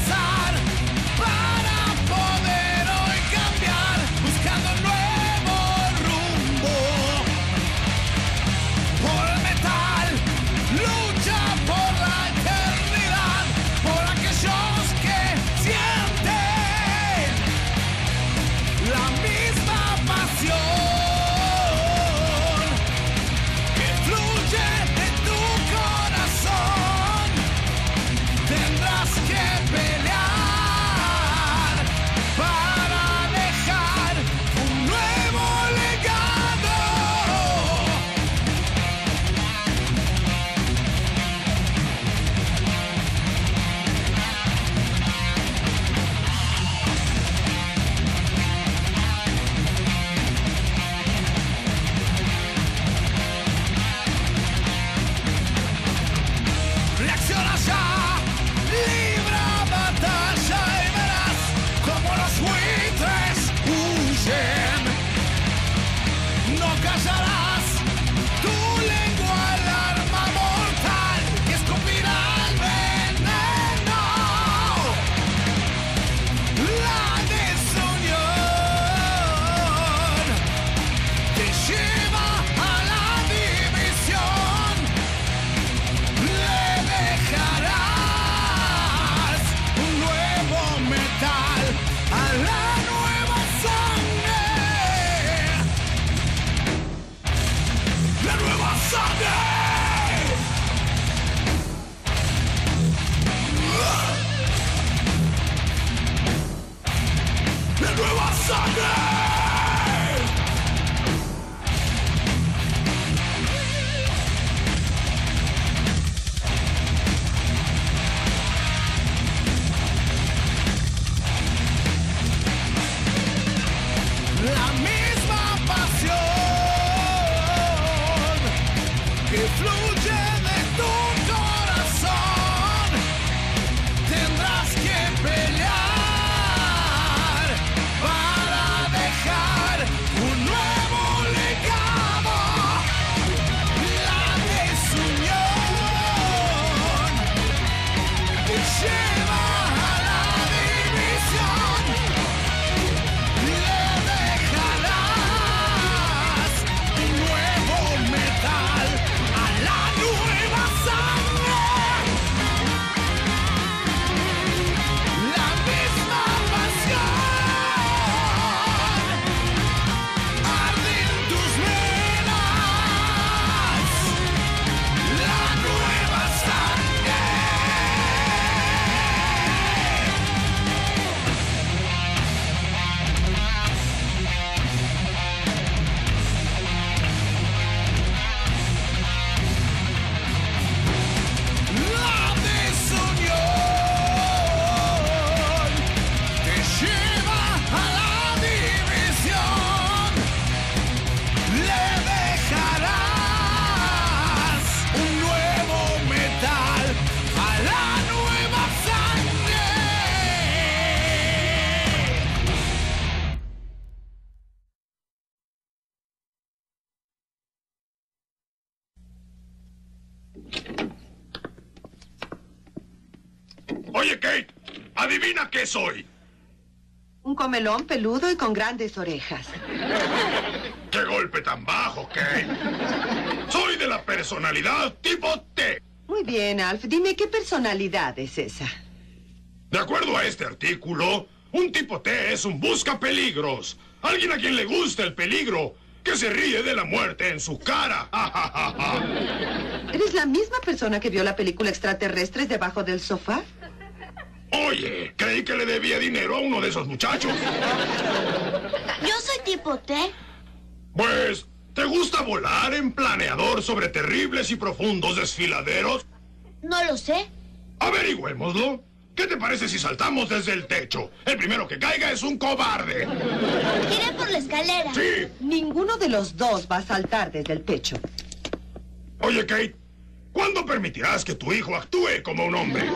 Oye, Kate, adivina qué soy. Un comelón peludo y con grandes orejas. ¡Qué golpe tan bajo, Kate! Soy de la personalidad tipo T. Muy bien, Alf. Dime, ¿qué personalidad es esa? De acuerdo a este artículo, un tipo T es un buscapeligros. Alguien a quien le gusta el peligro, que se ríe de la muerte en su cara. ¿Eres la misma persona que vio la película Extraterrestres debajo del sofá? Oye, creí que le debía dinero a uno de esos muchachos. Yo soy tipo T. Pues, ¿te gusta volar en planeador sobre terribles y profundos desfiladeros? No lo sé. Averigüémoslo. ¿Qué te parece si saltamos desde el techo? El primero que caiga es un cobarde. Iré por la escalera. Sí. Ninguno de los dos va a saltar desde el techo. Oye, Kate, ¿cuándo permitirás que tu hijo actúe como un hombre?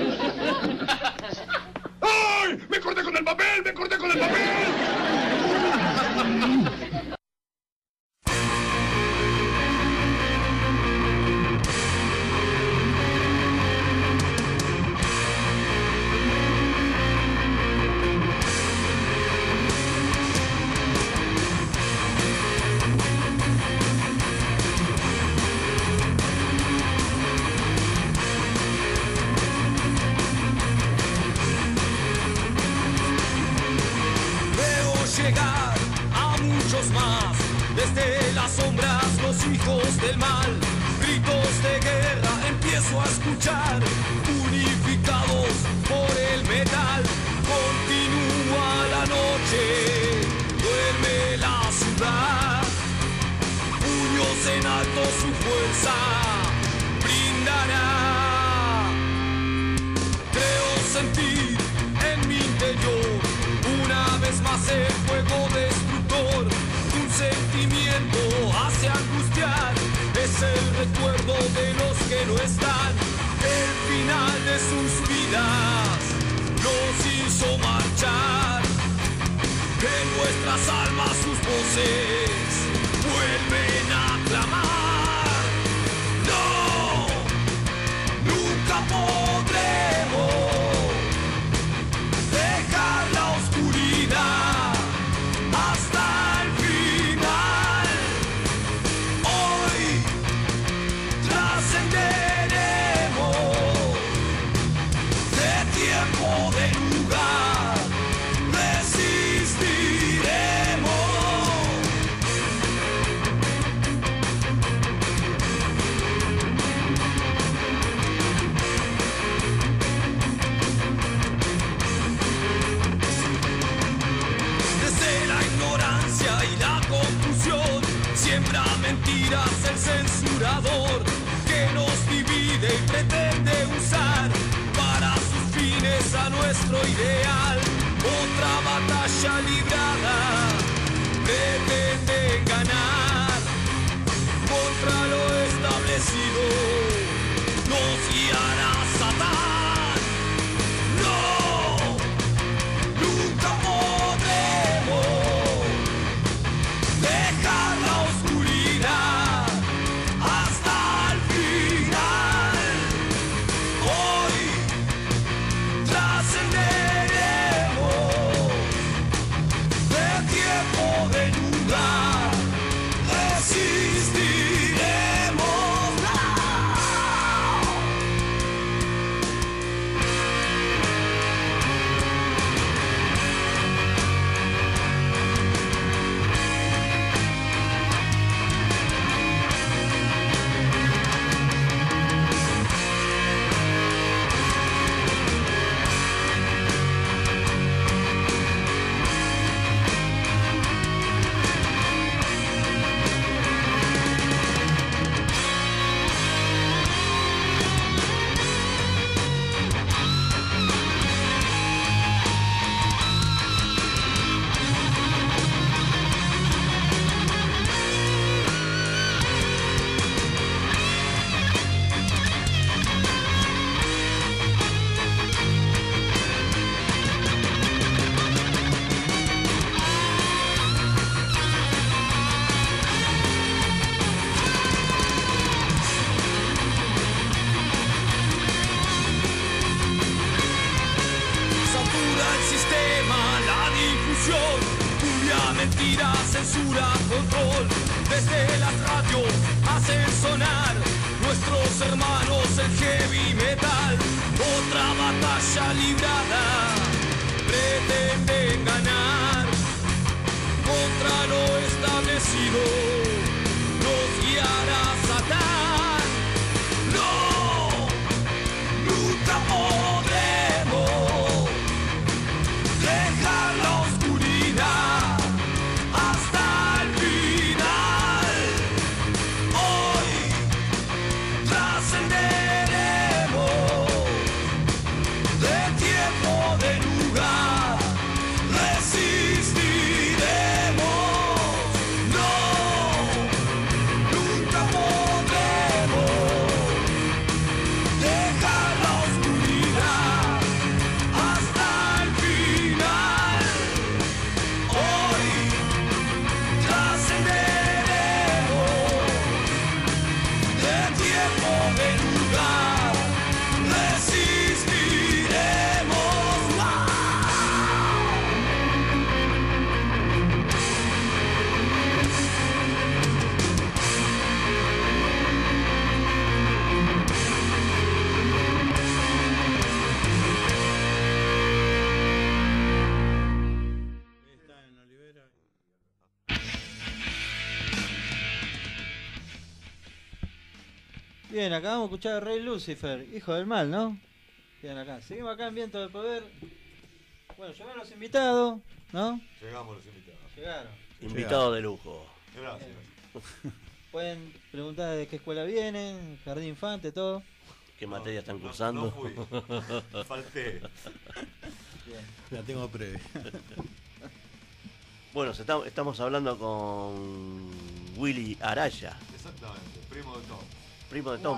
¡Ay! ¡Me corté con el papel! ¡Me corté con el papel! Llegar a muchos más, desde las sombras los hijos del mal, gritos de guerra empiezo a escuchar, unificados por el metal, continúa la noche, duerme la ciudad, puños en alto su fuerza brindará, creo sentir en mi interior una vez más el fuego destructor, un sentimiento hace angustiar, es el recuerdo de los que no están, el final de sus vidas nos hizo marchar, en nuestras almas sus voces vuelven a clamar, no, nunca podremos dejar la oscuridad hasta el final. Hoy trascenderemos de tiempo, de lugar, resistiremos. Siembra mentiras el censurador que nos divide y pretende usar para sus fines a nuestro ideal. Otra batalla librada pretende ganar contra lo establecido. Nos guiará Satán. No, nunca podremos dejar la oscuridad hasta el final. Hoy trascenderemos censura, control, desde las radios hacen sonar nuestros hermanos el heavy metal. Otra batalla librada, pretenden ganar contra lo establecido, nos guiará Satán. No, nunca podremos dejar la oscuridad hasta el final. Hoy trascenderemos de tiempo, de lugar, resistiremos. No, nunca podremos dejar la oscuridad hasta el final. Hoy trascenderemos de tiempo, de lugar, resistiremos. Bien, acabamos de escuchar a Rey Lucifer, hijo del mal, ¿no? Bien, acá. Seguimos acá en Viento del Poder. Bueno, llegaron los invitados, ¿no? Llegamos los invitados. Llegaron. Invitado de lujo. Gracias. Pueden preguntar de qué escuela vienen, jardín infante, todo. ¿Qué materia están cursando? No fui. Falté. Bien. La tengo previa. Bueno, estamos hablando con Willy Araya, Exactamente, primo de Tom. primo de Tom.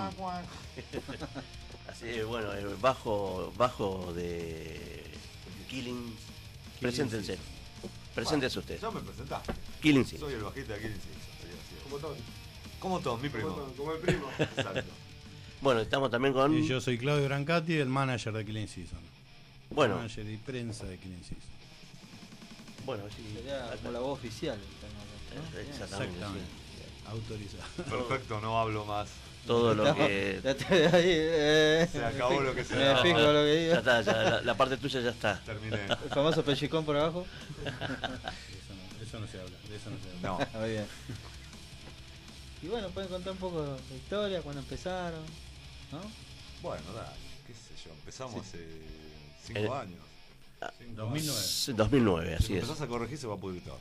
Así es, bueno, el bajo de Killing. Preséntense. Preséntese usted. Ya me presentás. Killing Season. Soy el bajista de Killing Season. Como Tom. Como Tom, mi primo. Como el primo. Exacto. Bueno, estamos también con... Y yo soy Claudio Brancati, el manager de Killing Season. Bueno. Manager y prensa de Killing Season. Bueno, sí. Sería como la voz oficial, ¿no? Exactamente. Sí. Autorizado. Perfecto, no hablo más. Todo lo No, que... Se acabó lo que se me daba. fijo lo que digo. Ya está, la parte tuya ya está. Terminé. El famoso pellizcón por abajo. Eso no se habla. De eso no se No. habla. Muy bien. Y bueno, pueden contar un poco de historia, cuando empezaron, ¿no? Bueno, dale, qué sé yo, empezamos hace 5 años. 2009. 2009, así si es. empezás a corregir se va a pudrir todo.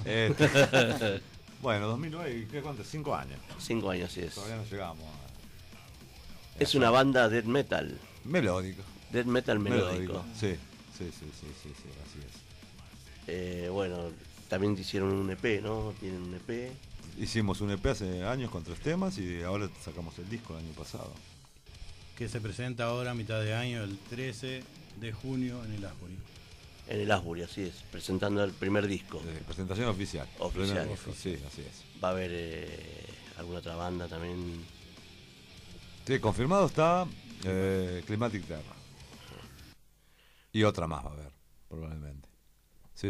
Bueno, 2009, ¿qué cuánto? 5 años. 5 años, así es. Todavía no llegamos. Es una banda death metal. Melódico. Death metal melódico. Sí, así es. Bueno, también hicieron un EP, ¿no? Tienen un EP. Hicimos un EP hace años con 3 temas y ahora sacamos el disco el año pasado. Que se presenta ahora a mitad de año, el 13 de junio en el Asbury. En el Asbury, así es, presentando el primer disco. Presentación oficial. Oficial. Primer disco, sí, así es. Va a haber alguna otra banda también. Sí, confirmado está Climatic Terror. Y otra más va a haber, probablemente. Sí.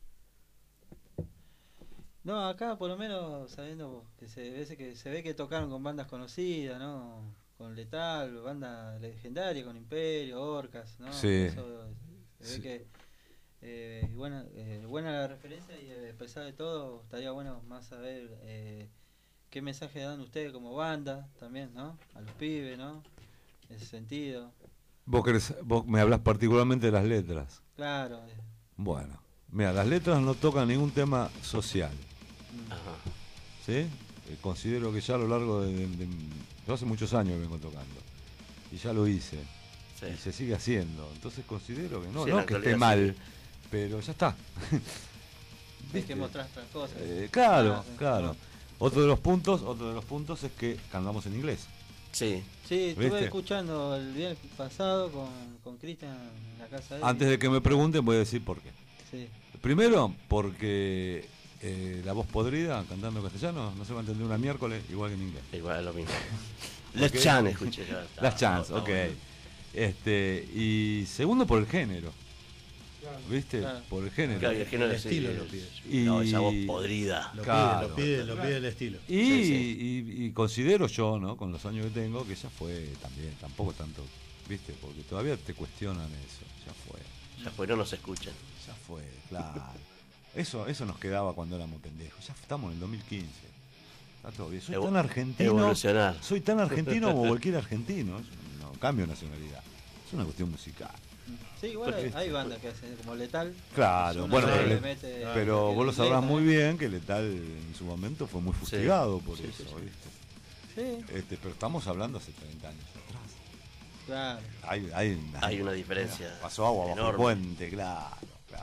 No, acá por lo menos sabiendo que se ve que tocaron con bandas conocidas, ¿no? Con Letal, banda legendaria, con Imperio, Orcas, ¿no? Sí. Eso, se ve que buena la referencia y a pesar de todo estaría bueno más saber qué mensaje dan ustedes como banda también, ¿no? A los pibes, ¿no? En ese sentido. Vos me hablas particularmente de las letras. Claro. Bueno, mira, las letras no tocan ningún tema social. Ajá. ¿Sí? Considero que ya a lo largo yo hace muchos años vengo tocando y ya lo hice. Sí. Y se sigue haciendo. Entonces considero que no Sí, que esté mal, pero ya está. Ves que mostrás otras cosas. Claro. Otro de los puntos es que cantamos en inglés. Sí. Sí, estuve ¿Viste? escuchando el viernes pasado con Cristian en la casa de él. Antes de que me pregunten voy a decir por qué. Sí. Primero, porque la voz podrida cantando en castellano no se va a entender una miércoles igual que en inglés. Igual es lo mismo. Let's Chance, escuché. Las Chance, ok. Y segundo por el género. ¿viste? Claro. Por el género. Claro, el género El sí, estilo lo pide. No, esa voz podrida. Lo pide el estilo. Y considero yo, ¿no? Con los años que tengo, que ya fue también, tampoco tanto, ¿viste? Porque todavía te cuestionan eso, ya fue. Ya fue, no nos escuchan. Ya fue, claro. Eso nos quedaba cuando éramos pendejos. Ya estamos en el 2015. Está todo bien. Soy tan argentino. Evolucionar. Soy tan argentino como cualquier argentino. No cambio de nacionalidad. Es una cuestión musical. Sí, igual hay bandas que hacen como Letal. Claro, Una bueno, le mete- pero vos lo sabrás Letal. muy bien que Letal en su momento fue muy fustigado por Sí, eso, sí, ¿viste? Sí. Pero estamos hablando hace 30 años atrás. Claro. Hay una diferencia Pasó agua bajo el enorme. puente, claro.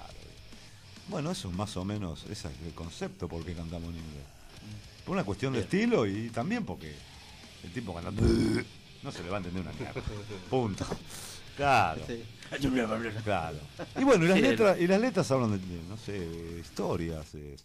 Bueno, eso es más o menos, ese es el concepto por qué cantamos en inglés. Por una cuestión de estilo y también porque el tipo cantando no se le va a entender una mierda. Punto. Claro. Sí. Claro. Y bueno, Sí, y las letras hablan de, no sé, historias,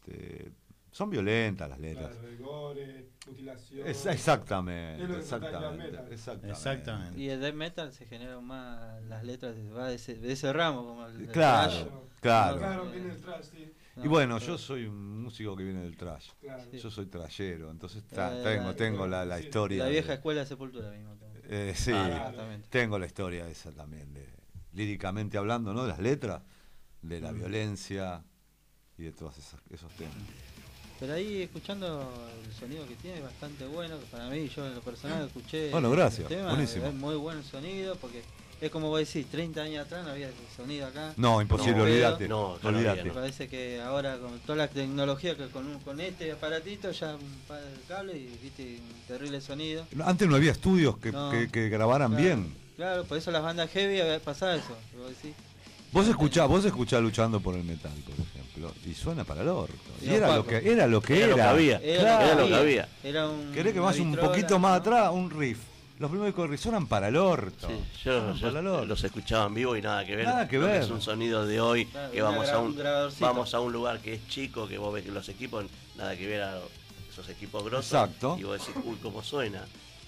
son violentas las letras. Claro, de gore, mutilación. Exactamente, Es lo que trata el exactamente. Exactamente. Y el death metal se generan más las letras va de ese ramo como el Claro, thrash. claro. Claro, viene el trash, sí. Y bueno, yo soy un músico que viene del trash. Claro. Yo soy trashero, entonces La- tengo la historia. La vieja escuela de Sepultura mismo. Sí, Exactamente. tengo la historia esa también, líricamente hablando, ¿no? De las letras, de la violencia y de todos esos temas. Pero ahí escuchando el sonido que tiene es bastante bueno, que para mí, yo en lo personal escuché Bueno, gracias, el tema, buenísimo. es muy buen el sonido, porque es como vos decís, 30 años atrás no había ese sonido acá. No, imposible, No, olvídate. no, Me olvídate. parece que ahora con toda la tecnología que con este aparatito ya un par de cable y viste un terrible sonido. Antes no había estudios que, No. que grabaran Claro, bien. Claro, por eso las bandas heavy pasaba eso, que vos decís. Vos escuchás Luchando por el Metal, por ejemplo, y suena para el orto. Y No, era Paco. lo que era. Era lo que había. Claro. Era lo que había. Era un, ¿Querés que una vas un vitrola, poquito más ¿no? atrás? Un riff. Los primeros que suenan para el orto. Sí, Suenan yo para el orto. los escuchaba en vivo y nada que ver. Nada que Lo ver. Es un sonido de hoy, Claro, que un grabadorcito. vamos a un lugar que es chico, que vos ves que los equipos, nada que ver a esos equipos grosos. Exacto. Y vos decís, uy, cómo suena.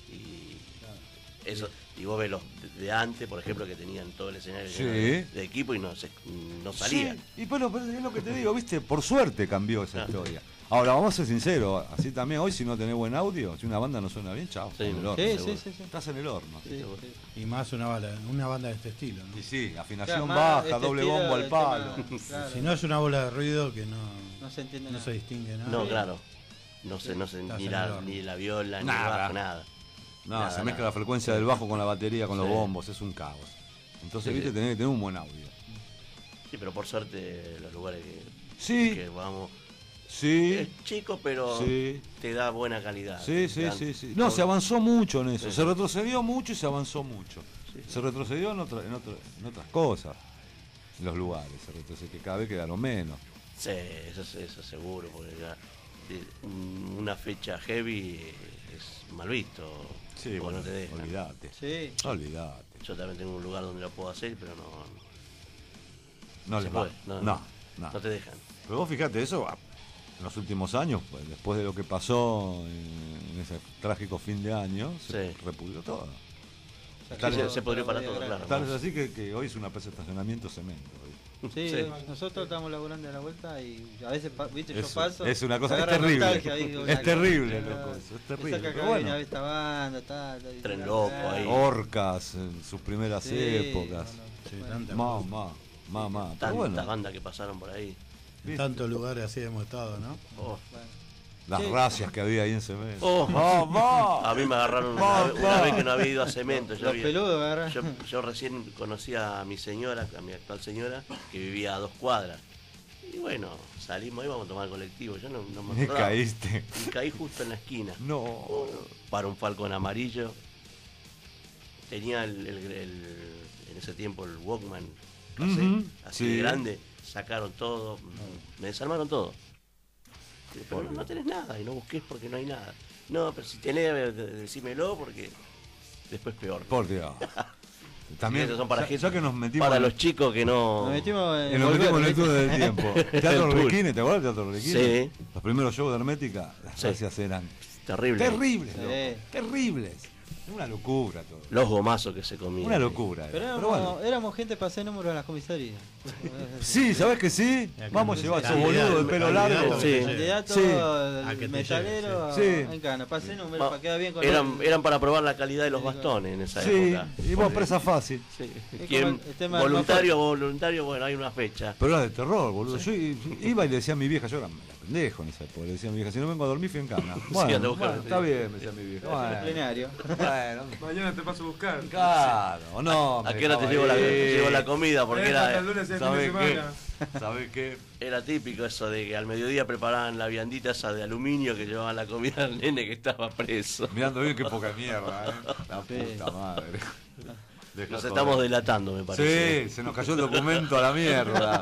Y eso, y vos ves los de antes, por ejemplo, que tenían todo el escenario Sí. lleno de equipo y no salían. Sí, y pero es lo que te digo, viste, por suerte cambió esa historia. Ahora, vamos a ser sinceros, así también hoy si no tenés buen audio, si una banda no suena bien, chao, Sí, en el horno. Sí, seguro. sí. Estás en el horno. Sí, sí. Y más una banda de este estilo, ¿no? Y sí, afinación Claro, más baja, este doble estilo bombo al del palo. tema, claro. Si no es una bola de ruido que No se entiende no nada. se distingue nada. No, claro. No sé, Estás ni en el la, horno. ni la viola, ni Nada. el bajo, nada. No, Nada, se mezcla nada. la frecuencia del bajo con la batería, con los Sí. bombos, es un caos. Entonces, Sí, viste, sí. tenés que tener un buen audio. Sí, pero por suerte los lugares Sí. que vamos Sí, es chico, pero sí. te da buena calidad. Sí, Te sí, dan sí, sí. todo. No, se avanzó mucho en eso. Sí. Se retrocedió mucho y se avanzó mucho. Sí. Se retrocedió en otras cosas. En los lugares. Se retrocedió, que cada vez quedaron menos. Sí, eso seguro, porque ya una fecha heavy es mal visto. Sí, o bueno, no te dejan. olvídate. Sí. Olvídate. Yo también tengo un lugar donde lo puedo hacer, pero No se le va. puede. No te dejan. Pero vos fíjate, eso en los últimos años, pues, después de lo que pasó en ese trágico fin de año, se repudrió todo. Se pudrió para todo, claro. Tal es así que hoy es una plaza de estacionamiento cemento. Sí, nosotros estamos laburando a la vuelta y a veces, viste, yo Es- paso. es una cosa- me es agarra terrible. nostalgia, digo, Es la terrible, concha, loco, eso es esa terrible, que acá pero bueno. viene a ver esta banda, tal. Tren loco ahí. Orcas en sus primeras Sí, épocas. Sí, tanta- Mamá. Pero Tantas bueno, bandas que pasaron por ahí. En tantos lugares así hemos estado, ¿no? Oh. las Sí. racias que había ahí en cemento. Oh. A mí me agarraron una vez que no había ido a cemento. Los peludos me agarran. Yo recién conocí a mi señora, a mi actual señora, que vivía a 2 cuadras. Y bueno, salimos, íbamos a tomar el colectivo. Yo no me Me acordaba. caíste. Y caí justo en la esquina. No. Para un Falcon amarillo. Tenía en ese tiempo el Walkman cassette, Ujú, así sí. de grande. Sacaron todo, me desarmaron todo. Pero no tenés nada y no busques porque no hay nada. No, pero si tenés, decímelo porque después peor. Por Dios. También, Esos son para ya, gente- ya que nos metimos para en- los chicos que no. Nos metimos que nos metimos en el tour del tiempo. Teatro El tour. Requines, ¿te acuerdas del Teatro Requines? Sí. Los primeros shows de Hermética, las Sí. gracias eran Terrible. terribles, Sí. loco, terribles. Una locura todo. Los gomazos que se comían. Una locura. Pero bueno. éramos gente para hacer números en las comisarías. Sí, ¿sabés que sí? Vamos a llevar a su boludo de pelo largo. Sí. Candidato, Sí. el metalero, Sí. en cana. Pasé números para quedar bien con Eran para probar la calidad de los bastones en esa Sí, época. y vos presa fácil. Sí. Es ¿Quién- como el tema del voluntario, bueno, hay una fecha. Pero era de terror, boludo. Yo iba y le decía a mi vieja, yo era pendejo en esa época, le decía a mi vieja, si no vengo a dormir, fui en cana. Bueno, está bien, me decía mi vieja. Bueno, plenario. bueno, Mañana te paso a buscar. claro, no. ¿A qué hora te llegó la comida? Porque era, el lunes y el fin de ¿sabés qué? semana. ¿Sabés qué? era típico eso de que al mediodía preparaban la viandita esa de aluminio que llevaban la comida al nene que estaba preso. Mirando bien qué poca mierda, La puta madre. Dejá Nos todo. estamos delatando, me parece. Sí, se nos cayó el documento a la mierda.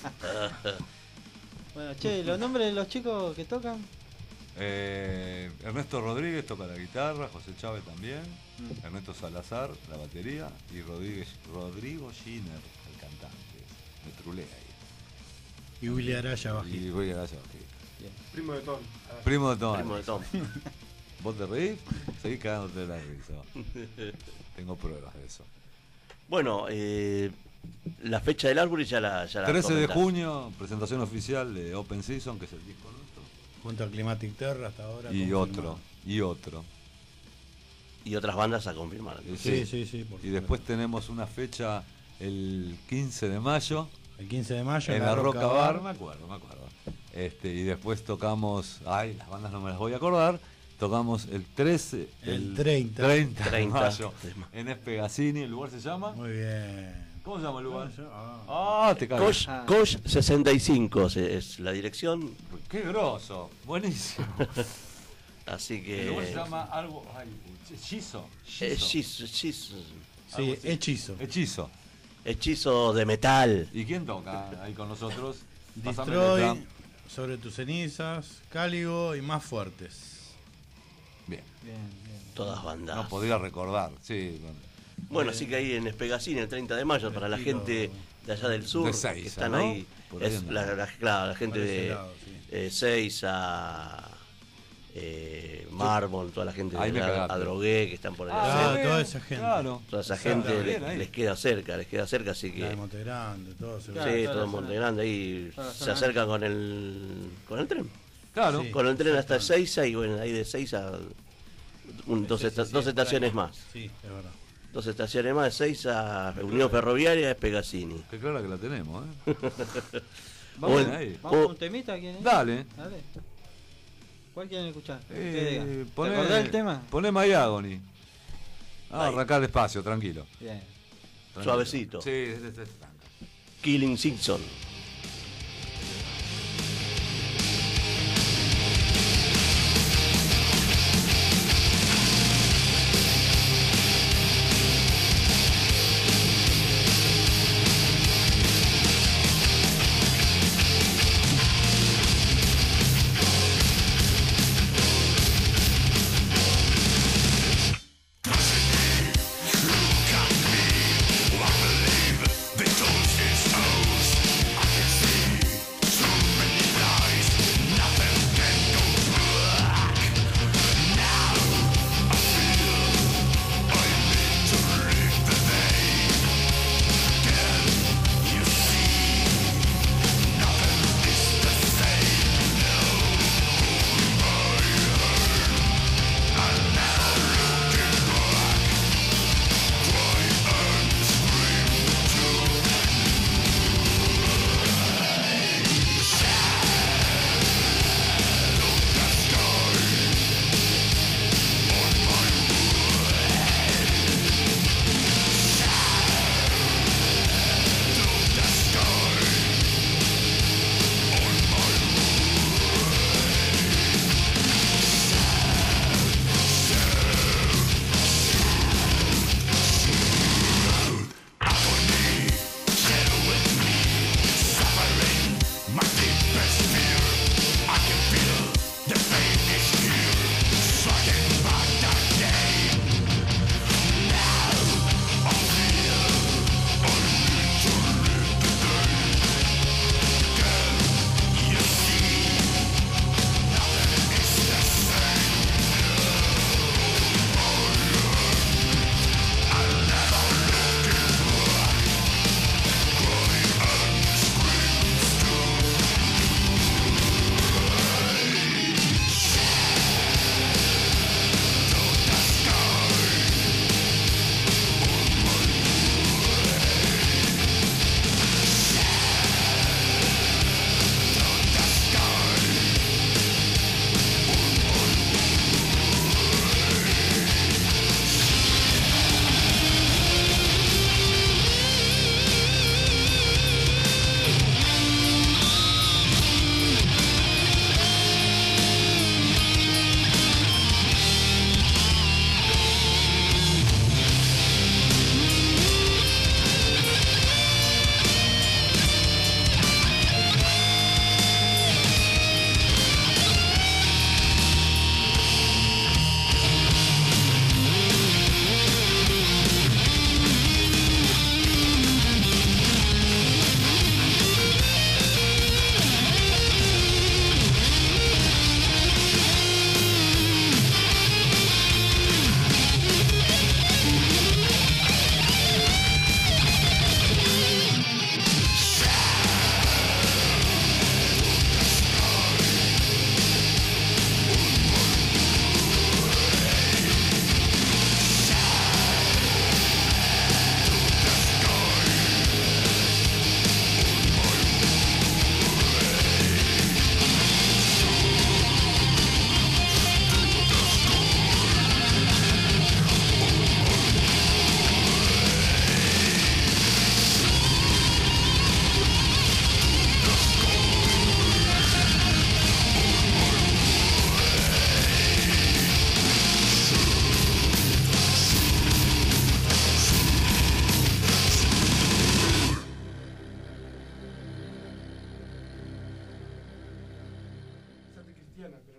Bueno, che, ¿los nombres de los chicos que tocan? Ernesto Rodríguez toca la guitarra, José Chávez también, Ernesto Salazar la batería y Rodrigo Giner, el cantante. Me trulé ahí. Y Willy Araya bajito. Y Willy Araya bajito. Primo de Tom. Primo de Tom. Primo de Tom. ¿Vos te reís? Seguís cagándote de la risa. Tengo pruebas de eso. Bueno, la fecha del árbol ya la 13 de comentaste. junio, presentación oficial de Open Season, que es el disco nuestro. Junto a Climatic Terra hasta ahora. Y confirmado. otro. Y otras bandas a confirmar. Sí. Por Y supuesto. después tenemos una fecha el 15 de mayo. El 15 de mayo En la Roca Bar, me acuerdo. Y después tocamos, las bandas no me las voy a acordar. Tocamos el 13, El 30. 30 de mayo en Espegazzini. ¿El lugar se llama? Muy bien. ¿Cómo se llama el lugar? Te cago. Coach 65 es la dirección. Qué grosso, buenísimo. Así que. El lugar se llama algo. Hechizo. Sí, hechizo. Hechizo de metal. ¿Y quién toca ahí con nosotros? Destroy, Sobre tus cenizas, Cáligo y Más Fuertes. Bien. Todas bandas. No podría recordar, sí. Bueno, así que ahí en Espegazzini el 30 de mayo, para la gente de allá del sur, De Seiza, que están ¿no? ahí, Por ahí es andan. la gente Por ese de lado, sí. Seiza, Marbon, toda la gente Ahí de me cagaste. Adrogué, que están por allá. Claro, toda esa gente. Claro. Toda esa Está gente bien ahí. les queda cerca, así que. La de Monte Grande, todo se Claro, Sí, toda todo la Monte zona. Grande ahí Toda la se zona. acercan con el tren. Claro. Sí. Con el tren hasta Seiza y bueno, ahí de Seiza dos estaciones más. Sí, es verdad. 2 estaciones más de Seiza, Unión Ferroviaria, Espegazzini. Qué clara que la tenemos, ¿Vamos, Bueno, ahí. ¿Vamos a un temita? ¿Quién es? Dale. ¿Cuál quieren escuchar? ¿Qué diga? ¿Te Poné- acordás del tema? Poné My Agony. Ahí. Arrancar despacio, tranquilo. Bien. Tranquilo. Suavecito. Sí, es. Killing Simpson. They told his toes.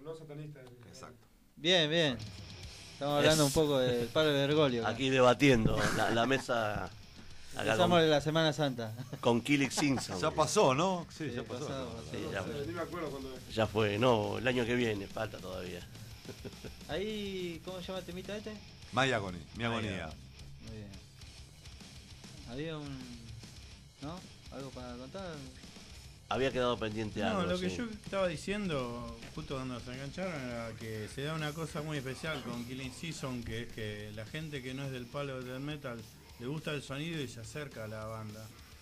no satanista. Exacto. Bien, bien. Estamos hablando un poco del palo de Bergoglio. Aquí debatiendo la mesa. Acá Empezamos de la Semana Santa. Con Killing Simpson. Ya pasó, ¿no? Sí, ya pasó. Sí, Ni me acuerdo cuándo es. ya fue, no, el año que viene, falta todavía. Ahí, ¿cómo se llama el temita este? My Agony, mi agonía. Muy bien. Había un... ¿no? ¿Algo para contar? Había quedado pendiente algo. No, lo que sí. yo estaba diciendo, justo cuando se engancharon, era que se da una cosa muy especial con Killing Season, que es que la gente que no es del palo del metal le gusta el sonido y se acerca a la banda.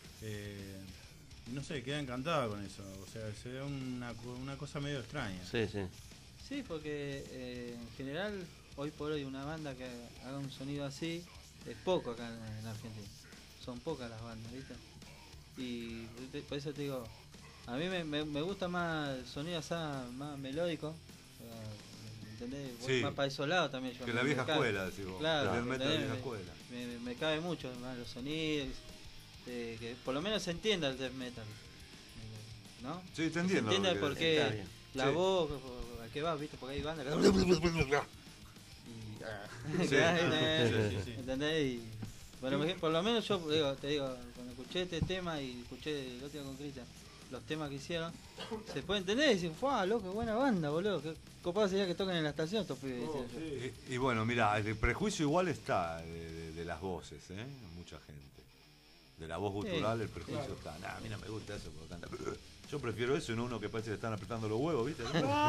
No sé, queda encantada con eso. O sea, se da una cosa medio extraña. Sí, sí. Sí, porque en general, hoy por hoy, una banda que haga un sonido así es poco acá en Argentina. Son pocas las bandas, ¿viste? Y por eso te digo, a mí me gusta más el sonido así, más melódico. ¿Entendés? Sí. Más para esos lados también. Que la vieja escuela, decís vos. Claro, El metal de la vieja escuela. Me cabe mucho más los sonidos, que por lo menos se entienda el death metal, ¿no? Sí, te entiendo. Se entiende por qué la voz, a qué va, ¿viste? Porque hay bandas que... ¿Entendés? Y, bueno, por lo menos yo te digo, cuando escuché este tema y escuché el otro con Cristian, los temas que hicieron, se puede entender y decir, ¡fuah, loco, qué buena banda, boludo! Qué copado sería que toquen en la estación estos pibes. Y bueno, mira, el prejuicio igual está de las voces, ¿eh? Mucha gente. De la voz gutural, el prejuicio está. Nah, a mí no me gusta eso porque canta. Yo prefiero eso y no uno que parece que le están apretando los huevos, ¿viste?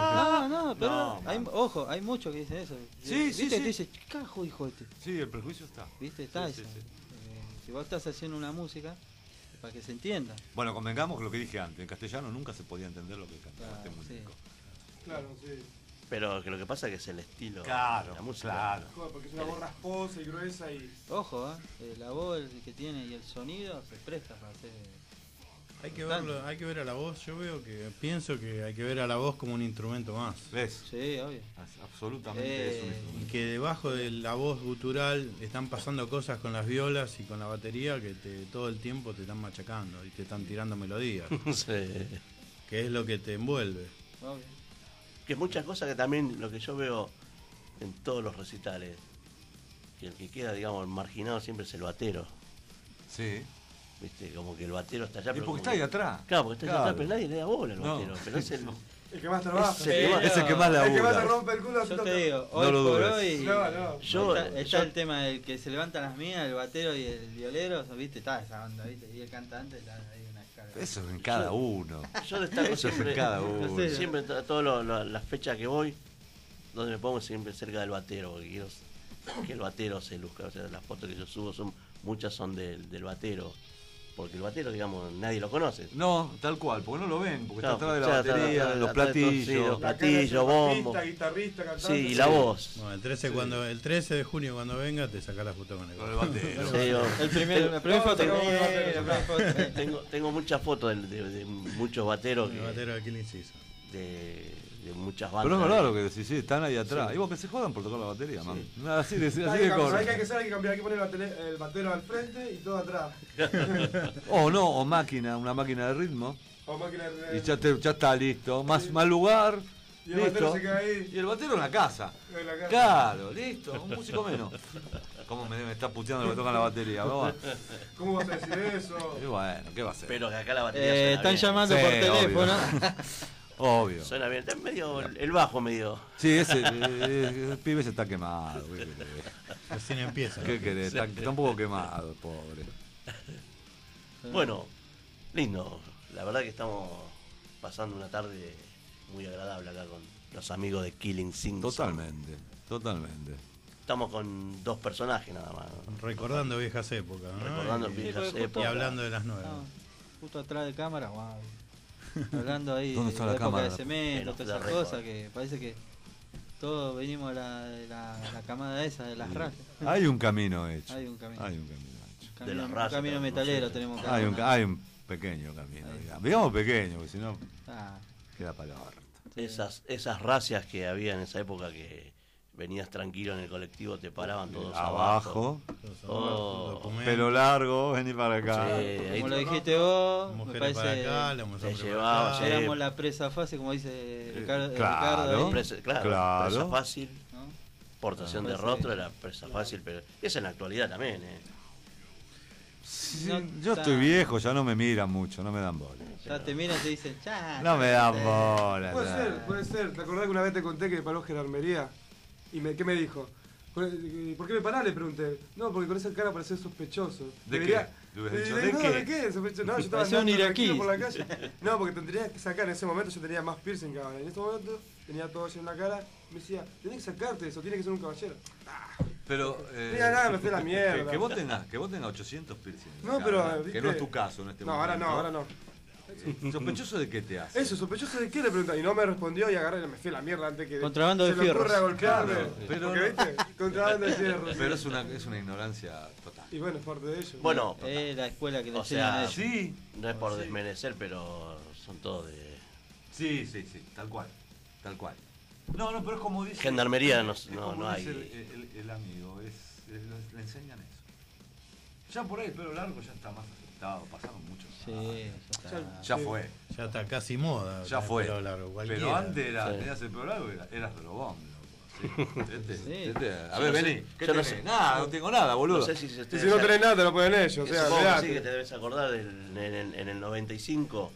No, pero ojo, hay muchos que dicen eso. Sí, sí, ¿Viste? sí. Te dice, ¿qué carajo dijo este? Sí, el prejuicio está. ¿Viste? Está Sí, eso. sí, sí. Si vos estás haciendo una música, para que se entienda. Bueno, convengamos lo que dije antes. En castellano nunca se podía entender lo que cantaba este sí. músico. Claro, sí. Pero que lo que pasa es que es el estilo Claro, de la música. claro. Joder, porque es una voz rasposa y gruesa y... Ojo, la voz que tiene y el sonido se presta para hacer... Hay que verlo, hay que ver a la voz. Yo pienso que hay que ver a la voz como un instrumento más. ¿Ves? Sí, obvio. Absolutamente es un instrumento. Y que debajo de la voz gutural están pasando cosas con las violas y con la batería que todo el tiempo te están machacando y te están tirando melodías. Sí. Que es lo que te envuelve. Obvio. Que muchas cosas que también lo que yo veo en todos los recitales, que el que queda, digamos, marginado siempre es el batero. Sí. Viste, como que el batero está allá. Y pero porque como está ahí atrás. Claro, porque está allá Claro. atrás, pero nadie le da bola al No. batero. Pero es el que más trabaja. Es el que más labura. El que más te rompe el culo. Yo te digo, hoy No lo por dudes. hoy Yo- está el tema del que se levantan las minas, el batero y el violero, ¿viste? Está esa onda, ¿viste? Y el cantante está ahí una escala. Eso es en cada uno. Yo destaco Eso es siempre, en cada uno. siempre a todas las fechas que voy, donde me pongo siempre cerca del batero, porque quiero que el batero se luzca. O sea, las fotos que yo subo muchas son del batero, porque el batero, digamos, nadie lo conoce. No, tal cual, porque no lo ven, porque Claro, está atrás de la está batería, atrás, los atrás de todo, sí, platillos. los platillos, bombo. Guitarrista, cantante. Sí, y la voz. Bueno, el 13 de junio cuando venga te sacás la foto con el batero. Sí, yo- La primera foto. Tengo muchas fotos de muchos bateros. El batero de Killing Season. De muchas bandas. Pero es verdad lo que decís, sí, están ahí atrás. Sí. Y vos que se jodan por tocar la batería, man. Así de ¿Sabes qué corre. hay que hacer? Hay que cambiar, hay que poner el batero al frente y todo atrás. O no, o una máquina de ritmo. O máquina de... Y ya está listo. Más lugar. Y el batero listo. se queda ahí. Y el batero en la casa. En la casa. Claro, listo, un músico menos. ¿Cómo me está puteando lo que tocan la batería? Vamos. ¿Cómo vas a decir eso? Y bueno, ¿qué va a hacer? Pero que acá la batería suena Están bien. llamando Sí, por teléfono. Obvio. Suena bien. Es medio el bajo medio. Sí, el pibe se está quemado. ¿Qué querés? Recién empieza. ¿Qué querés? Está un poco quemado, pobre. Bueno, lindo. La verdad que estamos pasando una tarde muy agradable acá con los amigos de Killing Simpson. Totalmente. Estamos con dos personajes nada más. Recordando viejas épocas, ¿no? Recordando viejas épocas. Y hablando de las nuevas. Justo atrás de cámara, wow. Hablando ahí ¿Dónde de está la la época cámara? de cemento, Pero, todas esas de cosas que parece que todos venimos de la camada esa, de las razas. Hay un camino hecho. Hay un camino. De las Un razas, camino no metalero sé. tenemos que Hay un pequeño camino, digamos pequeño, porque si no Ah. queda para la barra. Esas racias que había en esa época que venías tranquilo en el colectivo, te paraban todos abajo. Oh. Pelo largo, vení para acá. Sí, como lo dijiste vos, me mujeres parece para acá, la mujer te para llevaba, acá. éramos la presa fácil, como dice Ricardo. Claro, presa fácil, ¿no? portación de Parece- rostro era presa fácil, pero esa en la actualidad también, Sí, yo estoy viejo, ya no me miran mucho, no me dan bola. Ya te miran y te dicen, ya. No me dan bola. Puede ser. ¿Te acordás que una vez te conté que me paró Gendarmería? ¿Qué me dijo? ¿Por qué me parás? Le pregunté. No, porque con esa cara parecés sospechoso. ¿De Debería- qué? ¿De ¿De qué? ¿De qué? Sospechoso. No, yo estaba Parecía un andando iraquí. tranquilo por la calle. No, porque tendrías que sacar. En ese momento yo tenía más piercing que ahora. En este momento tenía todo lleno en la cara. Me decía, tenés que sacarte eso, tienes que ser un caballero. Pero. Mira, nada, me fue la mierda. Que vos tengas 800 piercings. No, pero, Que ¿viste? no es tu caso en este No, momento. ahora no. ¿Sospechoso de qué te hace? Eso, sospechoso de qué le pregunté. Y no me respondió y agarré y me fui a la mierda antes que. Contrabando de se me ocurra fierros. golpearme. Claro, pero Porque, ¿viste? Contrabando de fierros. Pero es una ignorancia total. Y bueno, es parte de ello. Bueno, la escuela que le o enseñan sea, a ellos. Sí. no es por desmerecer, pero son todos de Sí, tal cual. No, pero es como dice. Gendarmería, es no como hay. dice el amigo, le enseñan eso. Ya por ahí el pelo largo ya está más aceptado, pasaron muchos años. Ya fue. Ya está casi moda. Ya el fue. pelo largo, cualquiera. Pero antes Sí. tenías el pelo largo, eras relobón, loco. Sí. A ver, vení. ¿Qué yo no tenés? sé. Nada, no tengo nada, boludo. No sé si Y si no tenés nada, te lo pueden ellos. O sea, supongo que sí, olvidate. que te debes acordar en el 95,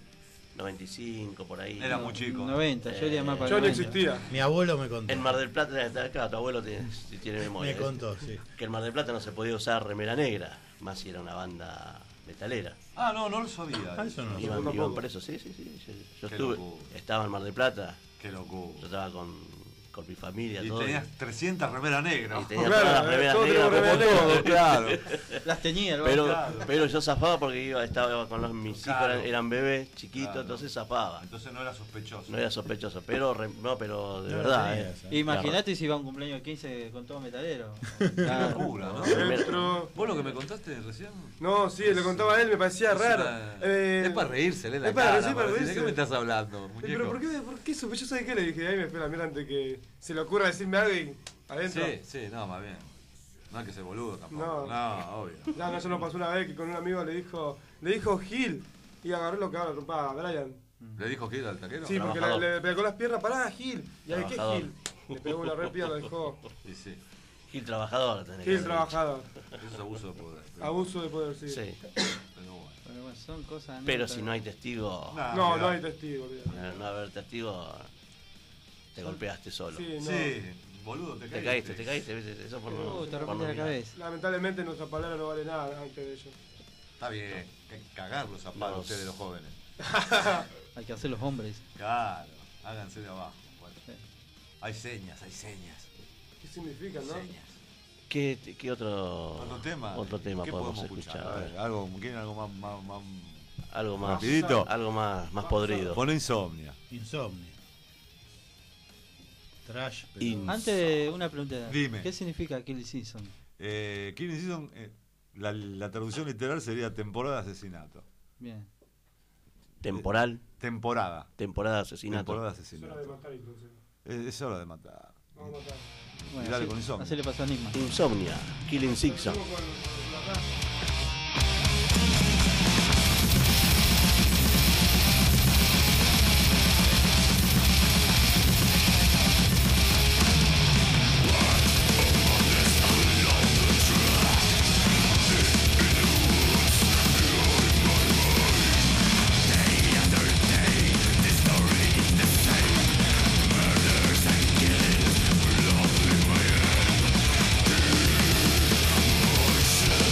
por ahí. Era muy chico. 90, yo iría más para Yo no 90. existía. Mi abuelo me contó. En Mar del Plata, claro, tu abuelo tiene memoria. Me contó, sí. Que en Mar del Plata no se podía usar remera negra, más si era una banda metalera. Ah, no lo sabía. Eso no lo Iban por eso, sí. Yo Qué estuve, locura. estaba en Mar del Plata, Qué locura. yo estaba con mi familia, Y todo. tenías 300 remeras negras. Y tenía Claro, todas las remeras todos negras tenemos como remeras todo, Claro. Las teñía el Pero, barco. pero yo zafaba porque estaba con mis hijos, Claro. eran bebés chiquitos, Claro. entonces zafaba. Entonces no era sospechoso. No era sospechoso, pero pero de No, verdad, no tenías, Imagínate si iba a un cumpleaños 15 con todo metalero. Qué locura, ¿no? Dentro. ¿Vos lo que me contaste recién? No, sí, le contaba a él, me parecía raro. Es para reírse, la es para cara. reírse, para ¿De reírse. qué me estás hablando, Pero muñeco? ¿por qué sospechoso de qué? Le dije, ahí me fue la mierda antes que se le ocurra decirme algo y adentro. Sí, no, más bien. No hay que ser boludo tampoco. No. No, obvio. No, eso nos pasó una vez que con un amigo le dijo Gil y agarré lo que ahora trompada, Brian. ¿Le dijo que era al taquero? Sí, porque le pegó las piernas, pará, Gil. Y ahí, ¿qué Trabajador. Gil? Le pegó una repia, lo dejó. Sí, sí. Gil trabajador tenés que Gil haber trabajador. Eso es abuso de poder. Abuso de poder, sí. dicho. Sí. Pero bueno. Pero bueno, son cosas. Pero si no hay testigo, No hay testigo, olvidate. no haber testigo, te golpeaste solo. Sí, no. Sí, boludo, te caíste. Te caíste, ¿viste? Eso por no. te por rompiste no la mirar. cabeza. Lamentablemente nuestra palabra no vale nada antes de ello. Está bien, hay que cagarlos a palos Vamos. ustedes los jóvenes. Hay que hacer los hombres. Claro, háganse de abajo. Bueno. Sí. Hay señas. ¿Qué significa, no? Señas. ¿Qué otro tema? Otro tema ¿Qué podemos podemos escuchar? A ver, ¿quieren algo más Algo más. rapidito? Algo más podrido. Pone Insomnia. Insomnia. Trash. Antes, una pregunta. Dime. ¿Qué significa Kill Season? Killing Season, la traducción literal sería temporada de asesinato. Bien. Temporal. Temporada. Temporada de asesinato. Temporada de Es asesinato. hora de matar entonces. Es hora de matar. Vamos a matar. Y dale con Insomnia. Así le pasó a Nisman. Insomnia. Killing Season. Vamos con la raza. Should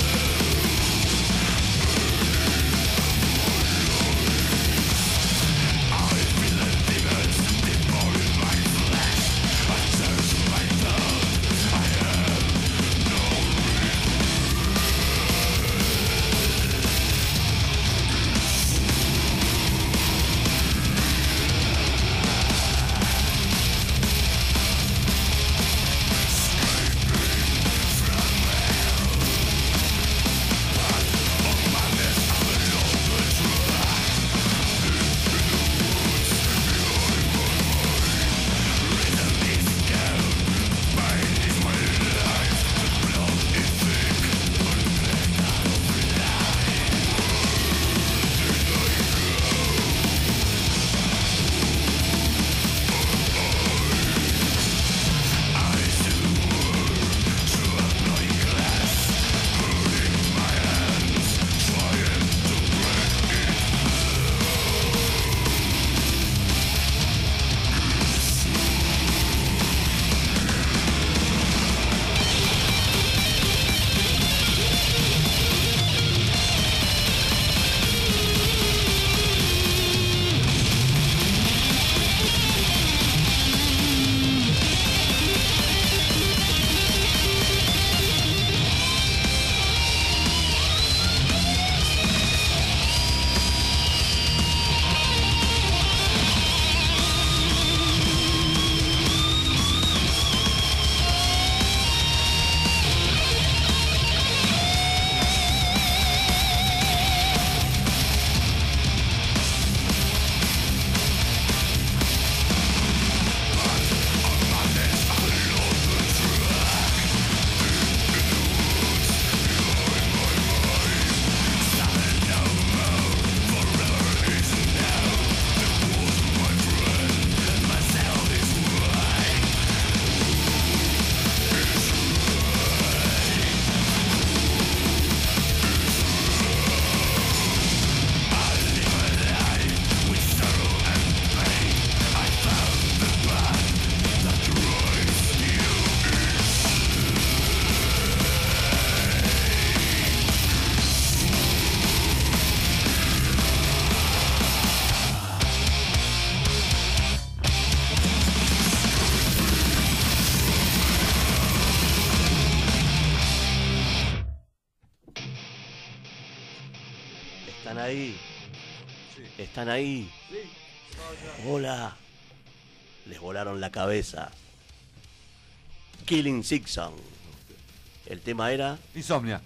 ahí? ¿Están ahí? Hola. Les volaron la cabeza. Killing Season. El tema era Insomnia.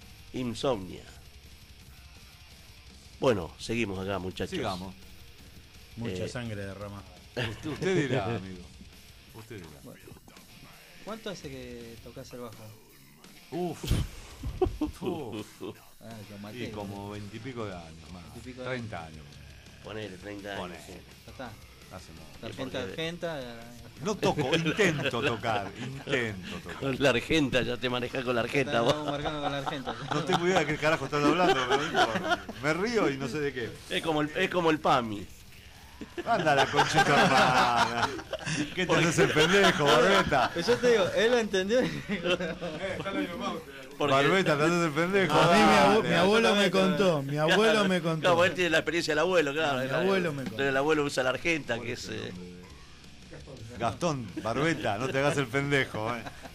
Bueno, seguimos acá, muchachos. Sigamos. Mucha sangre derramada. Usted dirá, amigo. Usted dirá. Bueno. ¿Cuánto hace que tocas el bajo? Uf. Lo maté, Y como 20 y pico de años más. 30 años. Ponele, 30 años. Ya está. Hace Argenta. No toco, intento tocar. Con la argenta, ya te manejás con la argenta. Estamos marcando con la argenta. No tengo idea de qué carajo están hablando, pero no importa. Me río y no sé de qué. Es como el PAMI. Anda la conchita hermana. ¿Qué te haces el pendejo, Barbeta? Yo te digo, él lo entendió. Barbeta, te haces el pendejo. A mí mi abuelo me contó. Mi abuelo me contó. Claro, él tiene la experiencia del abuelo, claro. Mi abuelo me contó. El abuelo usa la argenta, que es... Gastón, Barbeta, no te hagas el pendejo,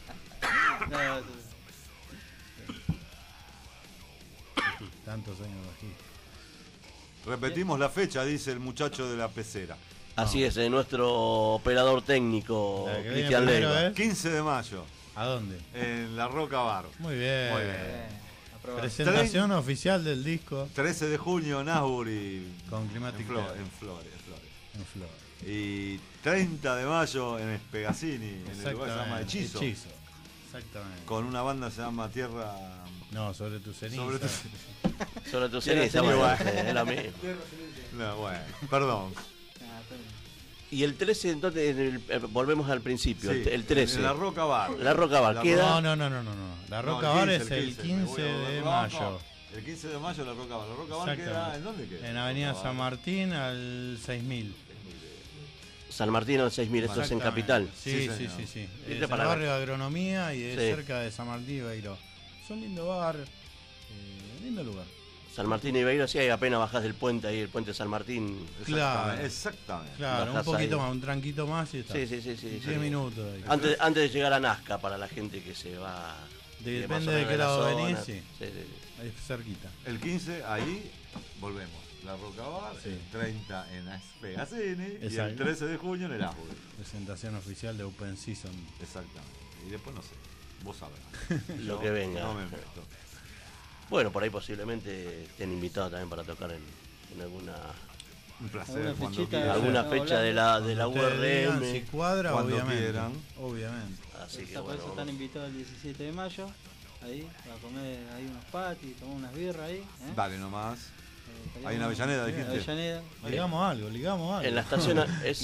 Tantos años aquí. Repetimos la fecha, dice el muchacho de la pecera. Así es, nuestro operador técnico, Cristian primero, Leiva. 15 de mayo. ¿A dónde? En La Roca Bar. Muy bien. Muy bien. Presentación oficial del disco. 13 de junio en Asbury. Con Climatic en Flores. En Flores. Y 30 de mayo en Spegazzini, en el lugar que se llama Hechizo. Exactamente. Con una banda que se llama Tierra... No, sobre tu ceniza. Sobre tu ceniza, bueno, es la misma. No, bueno, perdón. Y el 13, entonces, volvemos al principio, Sí, el 13. en La Roca Bar. La Roca Bar, queda... No. La Roca Bar es el 15 de mayo. El 15 de mayo La Roca Bar. La Roca Bar queda, ¿en dónde queda? En Avenida San Martín al 6000. San Martín al 6000, esto es en Capital. Sí. Es el barrio de Agronomía y es cerca de San Martín y Beiró. Es un lindo bar, lindo lugar. San Martín y Beiró, sí, ahí apenas bajás del puente, ahí el puente San Martín. Exactamente. Claro, un poquito más, un tranquito más y está. Sí. 10 minutos. Ahí. Antes de llegar a Nazca, para la gente que se va... Depende de qué lado venís, sí. Ahí cerquita. El 15, ahí volvemos. La Roca Bar, el 30 en Spegazzini y el 13 de junio en el Asbury. Presentación oficial de Open Season. Exactamente. Y después no sé, vos sabrás. Lo que venga. No me meto. Bueno, por ahí posiblemente estén invitados también para tocar en alguna... Un placer. Alguna fecha de la URM. Si cuadra, cuando obviamente. Quieran. Obviamente. Así que Por bueno. eso están invitados el 17 de mayo. Ahí, a comer ahí unos patis, tomar unas birras ahí. Dale nomás. Ahí en Avellaneda, dijiste. Avellaneda. Ligamos algo. En la estación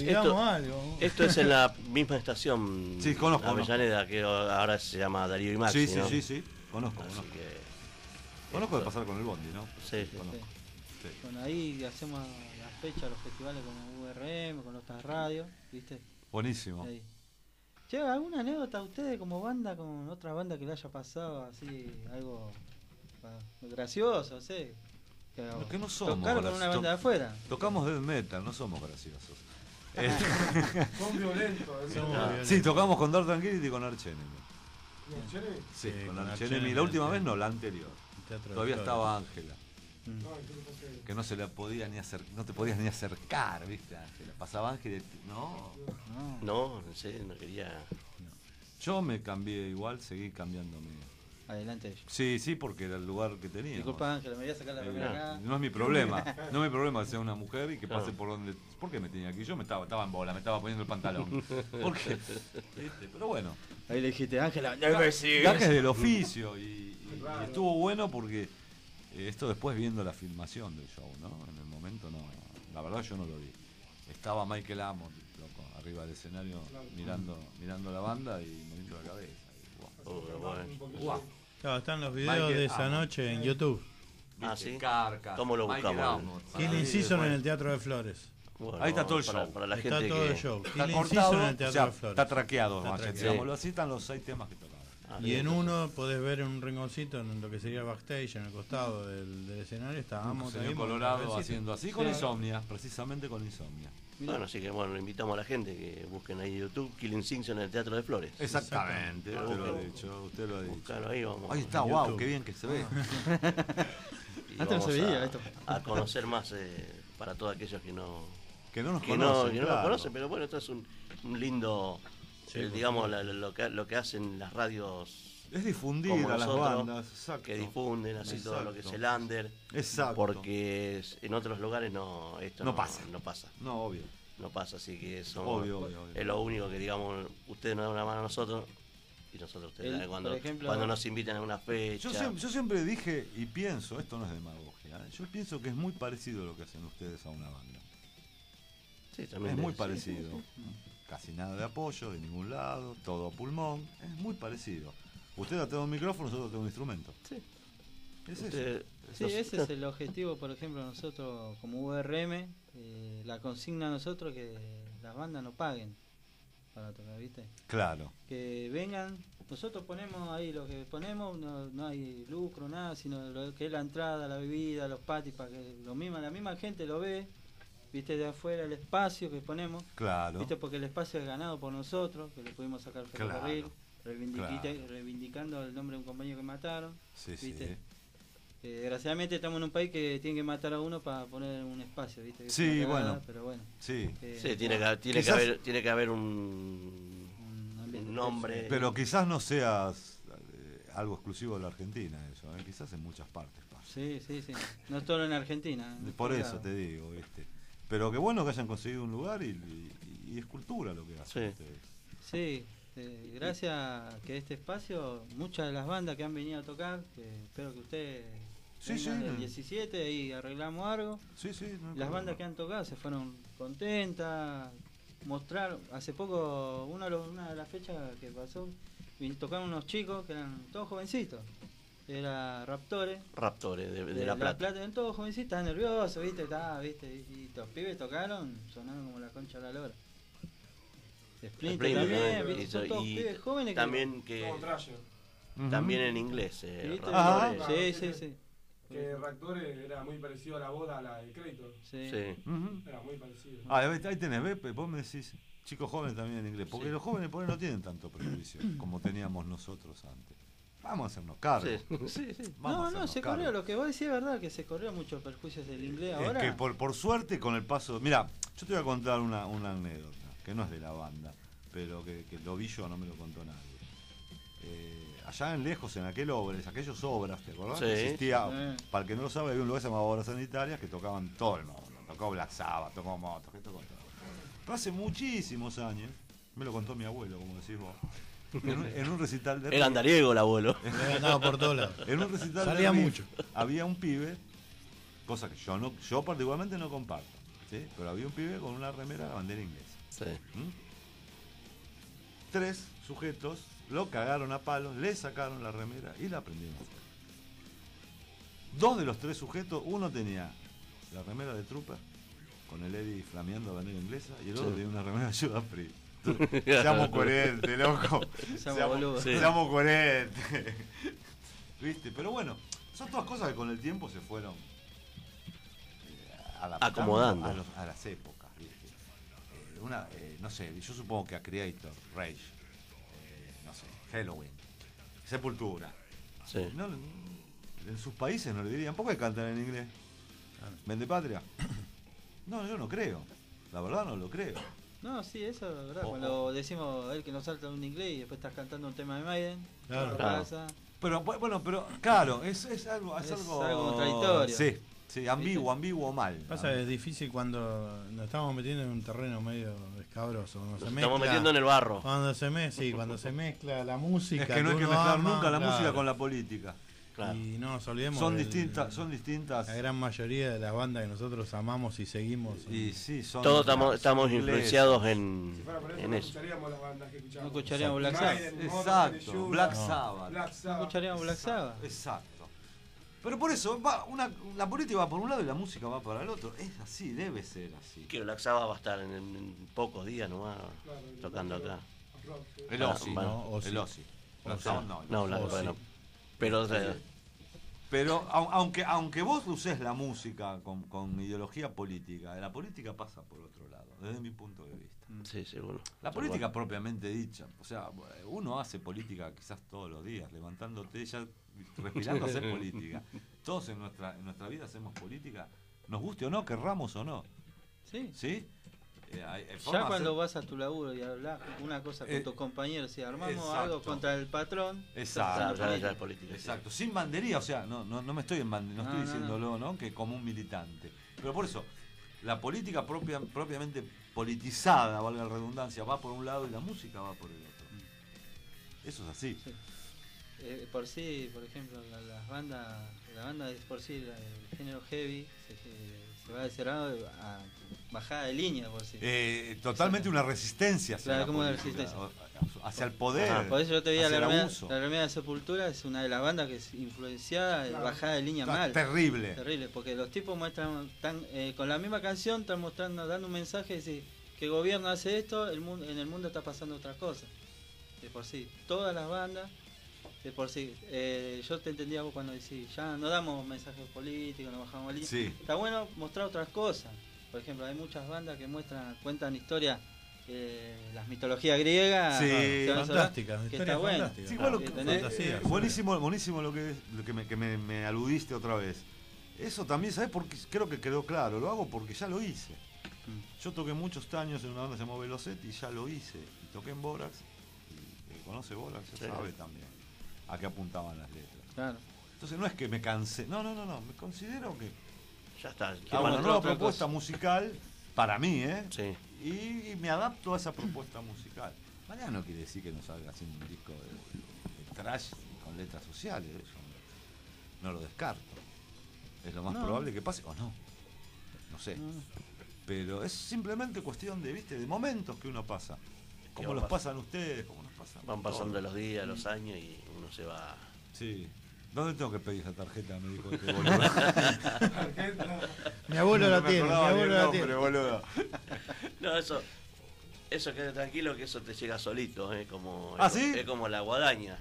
esto es en la misma estación. Sí, conozco. Avellaneda, que ahora se llama Darío y Maxi. Sí. Conozco. Conozco de pasar con el bondi, ¿no? Sí. Conozco. Sí. Bueno, ahí hacemos las fechas, los festivales con URM, con otras radios, ¿viste? Buenísimo. Ahí. Che, ¿alguna anécdota a ustedes como banda, con otra banda que le haya pasado así, algo gracioso, sé? Lo que no somos. Tocaron con una banda de afuera. Tocamos death metal, no somos graciosos. Son violentos. Sí, tocamos con Dark Tranquility y con Arch Enemy. Sí, con con Arch Arch Enemy. Enemy, La última vez no, la anterior. Teatro Todavía de estaba Ángela. Que no se le podía ni no te podías ni acercar, ¿viste, Ángela? Pasaba Ángela y No sé, no quería. Yo me cambié igual, seguí cambiándome. Adelante ellos. Sí, porque era el lugar que tenía. Disculpa, Ángela, me voy a sacar la primera acá. No es mi problema. No es mi problema que sea una mujer y que pase por donde. ¿Por qué me tenía aquí? Yo estaba en bola, me estaba poniendo el pantalón. ¿Por qué? Pero bueno. Ahí le dijiste, Ángela, gajes del oficio. Y estuvo bueno porque esto después viendo la filmación del show, ¿no? En el momento no. La verdad yo no lo vi. Estaba Michael Amon, loco, arriba del escenario mirando la banda y moviendo la cabeza. Wow. Claro, están los videos de esa noche en YouTube. ¿Sí? Carcas, ¿Cómo lo buscamos? Killing Season en el Teatro de Flores. Bueno, ahí está todo el show. Para la está gente todo que... el show. Está Killing cortado, Season en el Teatro de Flores. Está traqueado, digámoslo Sí. así, están los 6 temas que tocaban. Y en uno podés ver en un rinconcito, en lo que sería el backstage, en el costado del escenario, estábamos Señor ahí, Colorado haciendo así con Insomnia, precisamente con Insomnia. Bueno, así que bueno, le invitamos a la gente que busquen ahí en YouTube Killing Season en el Teatro de Flores. Exactamente, usted lo ha dicho, Buscalo ahí, vamos. Ahí está, wow, qué bien que se ve. y Antes no se vamos veía esto. a conocer más para todos aquellos que no nos que conocen, no nos claro. conocen, pero bueno, esto es un lindo, digamos, lo que hacen las radios. Es difundir como a las nosotros, bandas, exacto. que difunden así todo lo que es el under. Exacto. Porque en otros lugares esto No pasa. No pasa. No, obvio. No pasa, así que eso Obvio. es lo único que, digamos, ustedes nos dan una mano a nosotros y nosotros ustedes dan por ejemplo, cuando nos invitan a una fecha. Yo siempre dije y pienso, esto no es demagogia, yo pienso que es muy parecido lo que hacen ustedes a una banda. Sí, también es muy sí, parecido. sí. Casi nada de apoyo de ningún lado, todo a pulmón, es muy parecido. Ustedes tienen un micrófono, nosotros tenemos un instrumento. Sí. Es Usted, eso. Sí, ese es el objetivo, por ejemplo, nosotros como URM, la consigna a nosotros que las bandas no paguen para tocar, ¿viste? Claro. Que vengan, nosotros ponemos ahí lo que ponemos, no hay lucro, nada, sino lo que es la entrada, la bebida, los patis, para que la misma gente lo ve, ¿viste? De afuera el espacio que ponemos, Claro. ¿viste? Porque el espacio es ganado por nosotros, que le pudimos sacar ferrocarril, Claro. reivindicando el nombre de un compañero que mataron, Sí, ¿viste? sí. Desgraciadamente estamos en un país que tiene que matar a uno para poner un espacio, ¿viste? Que es Sí, una cagada, bueno. pero bueno. Sí. Sí, tiene que haber un nombre. Pero quizás no seas algo exclusivo de la Argentina, eso, quizás en muchas partes pasa. Sí. No es solo en Argentina. Por eso te digo, ¿viste? Pero qué bueno que hayan conseguido un lugar y es cultura lo que hacen ustedes. Sí, gracias a que este espacio, muchas de las bandas que han venido a tocar, que espero que ustedes vengan el 17, ahí arreglamos algo. Las bandas que han tocado se fueron contentas, mostraron, hace poco, una de las fechas que pasó, tocaron unos chicos que eran todos jovencitos. Era Raptores de La Plata. Eran todos jovencitos, estaban nerviosos, ¿viste? Y los pibes tocaron, sonaron como la concha de la lora. Splinter también, ¿viste? Son todos pibes jóvenes también también en inglés. Raptores. Sí. Que Raptores era muy parecido a la boda, a la del crédito. Sí. Era muy parecido. Ahí tenés, ¿ves? Vos me decís, chicos jóvenes también en inglés, porque los jóvenes por ahí no tienen tanto prejuicio como teníamos nosotros antes. Vamos a hacernos cargo. Sí. No, se corrió, lo que vos decís es verdad, que se corrió muchos perjuicios del inglés ahora. Es que por suerte con el paso... Mira, yo te voy a contar una anécdota, que no es de la banda, pero que lo vi yo, no me lo contó nadie. Allá en lejos, en aquellos obras, ¿te acordás? Sí. Existía, para el que no lo sabe, había un lugar que se llamaba Obras Sanitarias que tocaban todo el mundo. Tocó Black Sabbath, tocó Motos, que tocó todo. Pero hace muchísimos años, me lo contó mi abuelo, como decís vos, en un recital de... Era andariego el abuelo. Andaba por todos lados. En un recital salía de mucho. Había un pibe, cosa que yo particularmente no comparto, ¿sí? Pero había un pibe con una remera de bandera inglesa. Sí. 3 sujetos lo cagaron a palos, le sacaron la remera y la prendieron. 2 de los 3 sujetos, uno tenía la remera de Trooper con el Eddie flameando la bandera inglesa y el otro tenía una remera de Judas Priest. Seamos coherentes, loco. Seamos coherentes. ¿Viste? Pero bueno, son todas cosas que con el tiempo se fueron acomodando a las épocas. ¿Viste? No sé, yo supongo que a Creator, Rage, no sé, Halloween, Sepultura. Sí. No, en sus países no le dirían, ¿por qué cantan en inglés? ¿Vende patria? No, yo no creo. La verdad no lo creo. No, sí, eso es verdad. Cuando decimos él que nos salta un inglés y después estás cantando un tema de Maiden, claro. Pasa. Pero bueno, claro, es algo contradictorio. Sí, ambiguo mal. Pasa que es difícil cuando nos estamos metiendo en un terreno medio escabroso. Estamos metiendo en el barro. Cuando se mezcla la música. Es que no hay que mezclar nunca la música con la política. Claro. Y no nos olvidemos. Son distintas. La gran mayoría de las bandas que nosotros amamos y seguimos. Y sí, todos estamos influenciados en No eso. escucharíamos las bandas que escuchamos. No escucharíamos Black Sabbath. Exacto, Black Sabbath. No escucharíamos Black Sabbath. Exacto. Pero por eso, la política va por un lado y la música va para el otro. Es así, debe ser así. Que Black Sabbath va a estar en pocos días nomás tocando acá. El Ozzy, ¿no? El Ozzy. No, Black Sabbath no. Pero Pero aunque vos uses la música con ideología política, la política pasa por otro lado, desde mi punto de vista. Sí, seguro. La política propiamente dicha, o sea, uno hace política quizás todos los días, levantándote, ya respirando hacer política. Todos en nuestra vida hacemos política, nos guste o no, querramos o no. Sí. ¿Sí? Ya cuando vas a tu laburo y hablas una cosa con tus compañeros y armamos algo contra el patrón, exacto, ya es política. Exacto, sin bandería, o sea, no me estoy estoy diciéndolo, ¿no? Que como un militante. Pero por eso, la política propiamente politizada, valga la redundancia, va por un lado y la música va por el otro. Eso es así. Sí. Por sí, por ejemplo, la banda es por sí, el género heavy se va de cerrado a bajada de línea, por sí. Totalmente una resistencia hacia como una resistencia hacia el poder. Por eso yo te vi la Remeda de Sepultura, es una de las bandas que es influenciada de bajada de línea mal. Terrible, porque los tipos muestran, con la misma canción están mostrando, dando un mensaje de decir que el gobierno hace esto, en el mundo está pasando otra cosa. De por sí, todas las bandas, de por sí, yo te entendía vos cuando decís, ya no damos mensajes políticos, no bajamos línea. Sí. Está bueno mostrar otras cosas. Por ejemplo, hay muchas bandas que cuentan historias, las mitologías griegas, fantásticas, que está bueno. Sí, buenísimo lo que me aludiste otra vez. Eso también, ¿sabes? Porque creo que quedó claro, lo hago porque ya lo hice. Yo toqué muchos años en una banda que se llamó Velocet y ya lo hice. Y toqué en Borax, y el que conoce Borax ya sabe también a qué apuntaban las letras. Claro. Entonces no es que me cansé, no, me considero que ya está. Hago una nueva propuesta musical para mí, Sí. Y me adapto a esa propuesta musical. Mañana no quiere decir que no salga haciendo un disco de trash con letras sociales, eso no lo descarto. Es lo más probable que pase, o no sé. Pero es simplemente cuestión de momentos que uno pasa. Como los pasan ustedes, como nos pasan. Van pasando los días, los años y uno se va. Sí. ¿Dónde tengo que pedir esa tarjeta? Me dijo este boludo. Mi abuelo la tiene, mi abuelo la tiene. Boludo. No, eso quede tranquilo que eso te llega solito, como ¿sí? Es como la guadaña.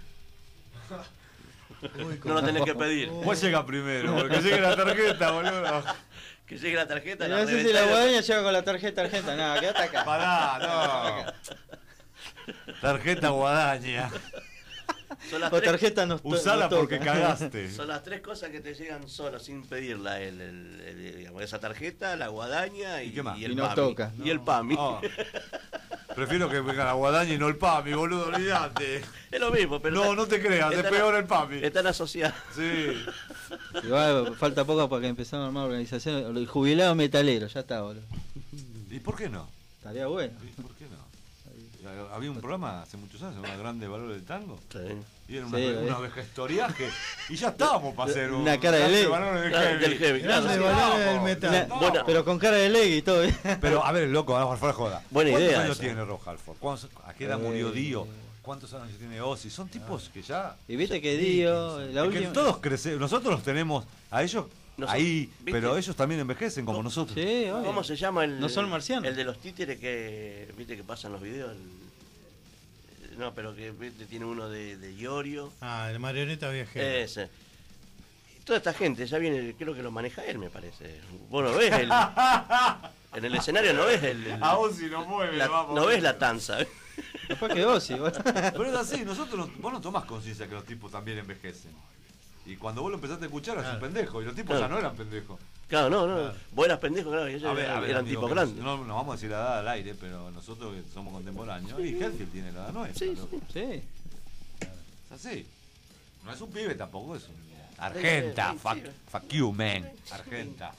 No lo tenés que pedir. Vos llega primero, porque llegue la tarjeta, boludo. Que llegue la tarjeta. No sé si la guadaña llega con la tarjeta, no, quédate acá. Pará, no. Tarjeta guadaña. O tarjeta no usala porque cagaste. Son las tres cosas que te llegan solo, sin pedirla. Digamos, esa tarjeta, la guadaña y el no PAMI. Toca. Y el PAMI. Prefiero que venga la guadaña y no el PAMI, boludo, olvidate. Es lo mismo, pero. No te creas, es peor el PAMI. Están asociados. Sí. Igual falta poco para que empezamos a armar organización. El jubilado metalero, ya está, boludo. ¿Y por qué no? Estaría bueno. ¿Y por qué no? Había un programa hace muchos años, una Grande Valor del Tango. Sí. Y era una vejestoriaje. Y ya estábamos para hacer una cara de Legui. Del heavy. Grande Valor del metal. Bueno, pero con cara de Legui y todo. Pero a ver, loco, vamos a joda. Buena idea. ¿Cuántos años tiene Rock Halford? ¿A qué edad murió Dio? ¿Cuántos años tiene Ozzy? Son tipos que ya. Y viste que Dio, la última. Que todos crecemos. Nosotros los tenemos a ellos. Ahí, ¿viste? Pero ellos también envejecen como nosotros. Sí, ¿Cómo se llama el? No son marcianos. El de los títeres que viste que pasan los videos. No, pero que tiene uno de Iorio. De marioneta viajera. Ese. Y toda esta gente ya viene, creo que lo maneja él, me parece. Vos no ves en el escenario no ves a Ozzy no mueve, no ves la tanza. Después que Ozzy. Pero es así, vos no tomás conciencia que los tipos también envejecen. Y cuando vos lo empezaste a escuchar eras un pendejo, y los tipos ya no eran pendejos. Claro, no. Vos eras pendejo, claro, y ellos eran tipos grandes. No vamos a decir la edad al aire, pero nosotros que somos contemporáneos, y Hetfield tiene la edad nuestra. Sí. Es así. No es un pibe tampoco, es un Argenta, fuck you, man. Argenta.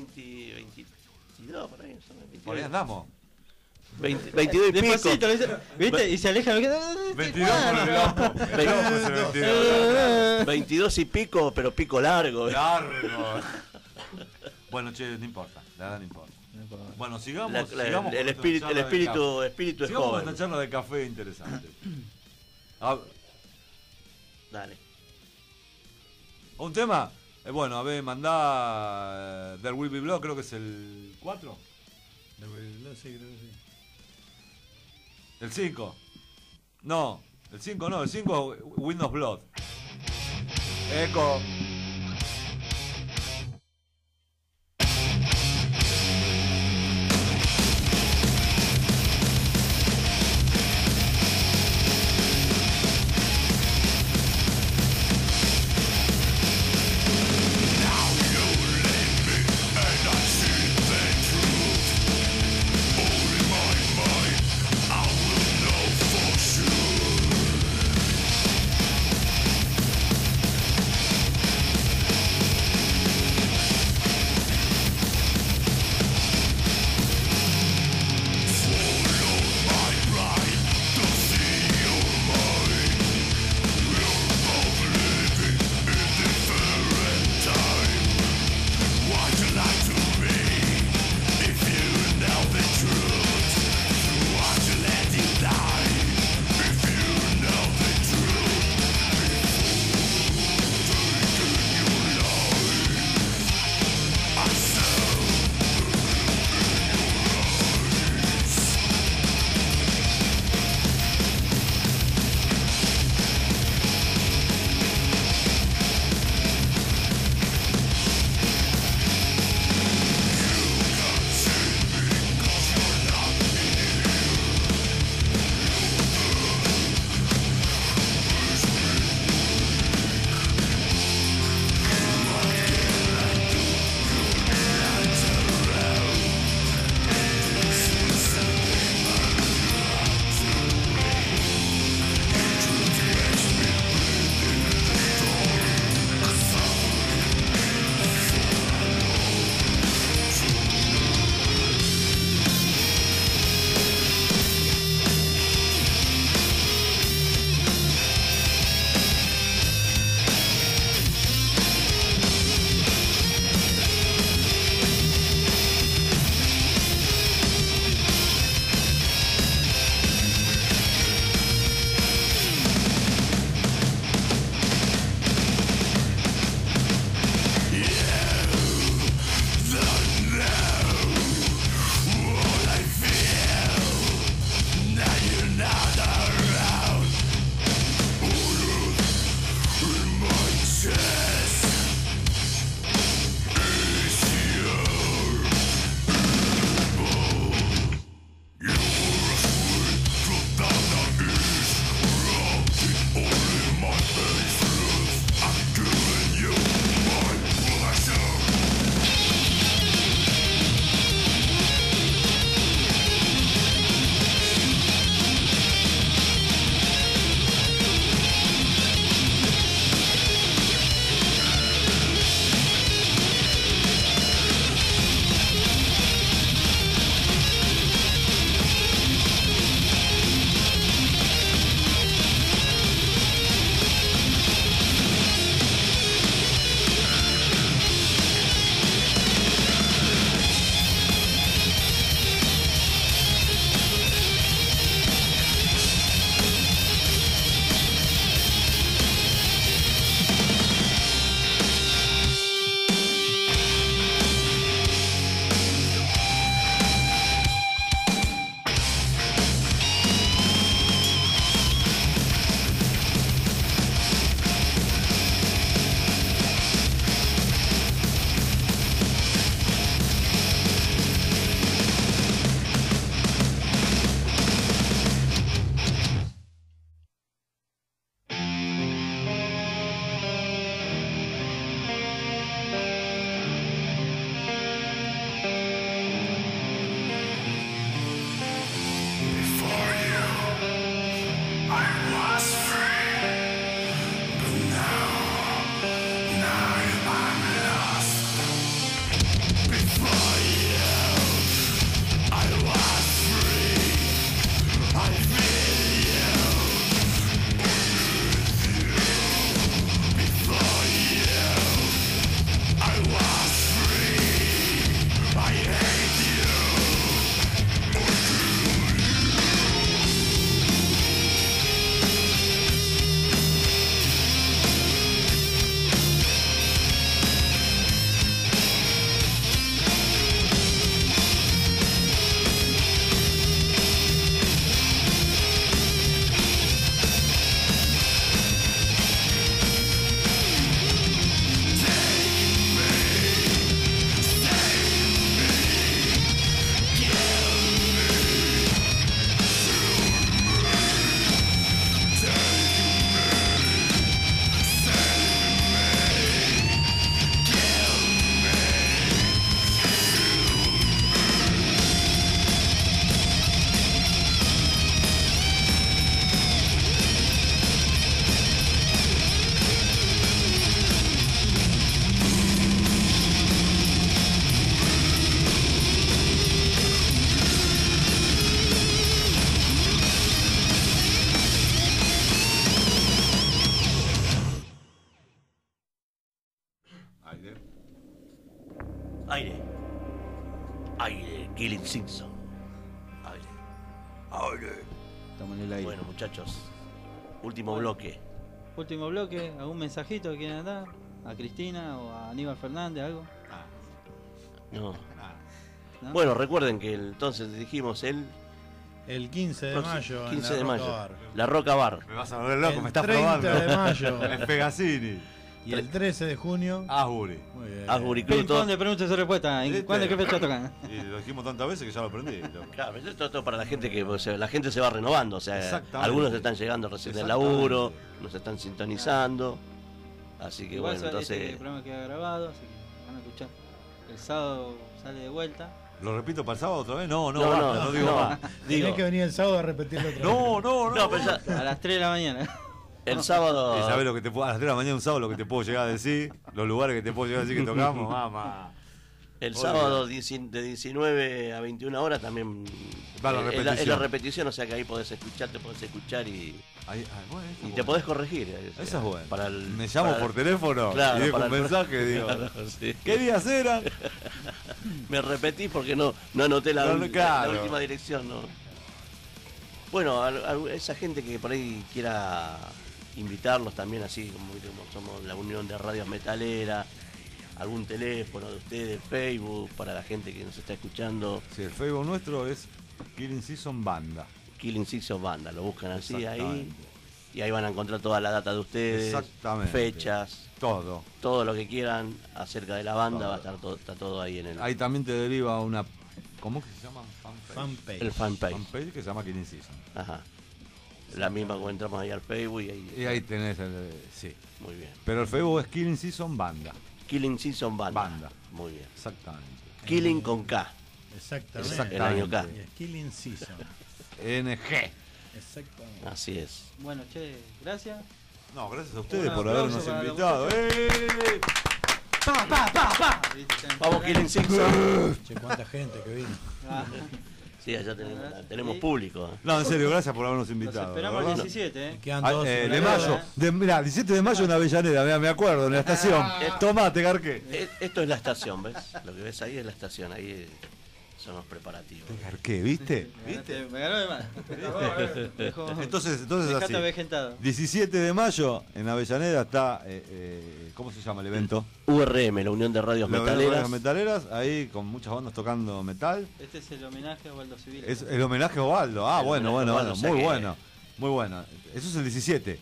22, por ahí. Por ahí andamos. 22 y pico. Despacito, ¿viste? Y se aleja. 22 por el 22 y pico, pero pico largo. Largo. Bueno, che, no importa. La edad no importa. Bueno, sigamos. Sigamos el espíritu es sigamos joven. Con esta charla de café interesante. Dale. Un tema. Bueno, a ver, mandá There Will Be Blood, creo que es el 4. There Will Be Blood, sí, creo que sí. El 5. No, el 5 no, el 5 Windows Blood. Eco. Aire. Aire. Aire, Killing Simpson. Aire. Aire. Estamos en el aire. Bueno, muchachos, último bloque. Último bloque, ¿algún mensajito que quieren dar? ¿A Cristina o a Aníbal Fernández, algo? No. ¿No? Bueno, recuerden que entonces dijimos El 15 de mayo. en 15 la de Roca mayo. Bar. La Roca Bar. Me vas a volver loco, El me estás 30 probando. de mayo. En Pegasini. Y el 13 de junio. Asbury. Muy bien. Asbury Ping Club. pong de preguntas y respuestas. ¿En ¿Viste? cuándo y qué fecha tocan? Y lo dijimos tantas veces que ya lo aprendí. Claro, pero esto es todo para la gente que o sea, la gente se va renovando, o sea, Exactamente. algunos están llegando recién del laburo, nos están sintonizando, así que Igual bueno, este entonces programa queda grabado, así que van a escuchar. El sábado sale de vuelta. ¿Lo repito para el sábado otra vez? No, No, digo más. Tenés que venir el sábado a repetirlo otra vez. No. pero ya, A las 3 de la mañana. el sábado ¿Y sabés lo que te puedo, a las 3 de la mañana un sábado lo que te puedo llegar a decir? Los lugares que te puedo llegar a decir que tocamos, mamá. el Oye. sábado de 19 a 21 horas también Va la es repetición. la repetición, o sea que ahí podés escuchar, te podés escuchar y Bueno, eso te es bueno. podés corregir. o sea, Eso es bueno. Para el, Me llamo para- por teléfono Claro, y dejo para un el- mensaje, digo. Claro, sí. ¿Qué días eran? Me repetí porque no anoté la, No, claro. la última dirección, ¿no? Bueno, a esa gente que por ahí quiera invitarlos también, así como somos la Unión de Radios Metaleras, algún teléfono de ustedes, Facebook, para la gente que nos está escuchando. Sí, el Facebook nuestro es Killing Season Banda. Killing Season Banda, lo buscan así ahí Exactamente. y ahí van a encontrar toda la data de ustedes, Exactamente. fechas, Todo lo que quieran acerca de la banda, Todo. va a estar todo, está todo ahí en el Ahí también te deriva una. ¿Cómo que se llama? Fanpage. el fanpage. Fanpage que se llama Killing Season. Ajá. La misma que entramos ahí al Facebook Y ahí tenés sí. Muy bien. Pero el Facebook es Killing Season Banda. Killing Season Banda. Banda. Muy bien. Exactamente. Killing con K. Exactamente. El año K. Y es Killing Season. NG. Exactamente. Así es. Bueno, che, gracias. No, gracias a ustedes Un por aplauso habernos para los invitado. muchachos. ¡Pa! Vamos, Killing Season. Che, cuánta gente que vino. Ah, Sí, allá tenemos público. No, en serio, gracias por habernos invitado. Los esperamos la el verdad. 17, ¿eh? Quedan Ah, todos de en la mayo. hora. Mirá, 17 de mayo en Avellaneda, me acuerdo, en la estación. Tomate, Garqué. Esto es la estación, ¿ves? Lo que ves ahí es la estación. Ahí son los preparativos. Garqué, ¿viste? Me ganó de más. Entonces Dejate así. avejentado. 17 de mayo en Avellaneda está, ¿cómo se llama el evento? URM, la Unión de Radios La Metaleras. Radios Metaleras, ahí con muchas bandas tocando metal. Este es el homenaje a Waldo Civil. Es el homenaje a Ovaldo. Ah, El bueno, homenaje a bueno, Ovaldo, o sea muy que- bueno. Muy bueno. Eso es el 17.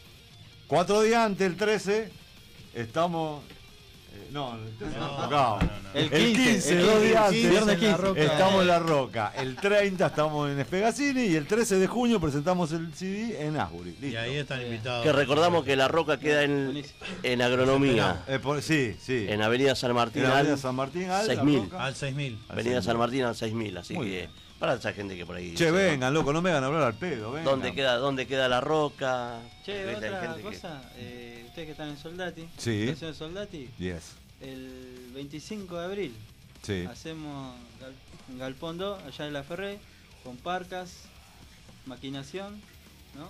4 días antes, el 13, estamos... no, el 13 no tocamos. El El 15, 15, el 2 días 15, antes, viernes 15. estamos en La Roca. El 30 estamos en Espegacini y el 13 de junio presentamos el CD en Asbury. Y ahí están invitados. Que recordamos que La Roca queda en Agronomía. Sí, sí. En Avenida San Martín. En Avenida al San Martín, al 6000. Al 6000. Avenida San Martín al 6000. Así Muy que bien. para esa gente que por ahí. Che, se va. vengan, loco, no me hagan hablar al pedo. Vengan. ¿Dónde queda La Roca? Che, ¿Ves? Hay otra gente que- cosa. Ustedes que están en Soldati. Sí. Estación de Soldati. Yes. El 25 de abril. Sí. Hacemos un Galpón 2 allá en La Ferré. Con parcas. Maquinación. ¿No?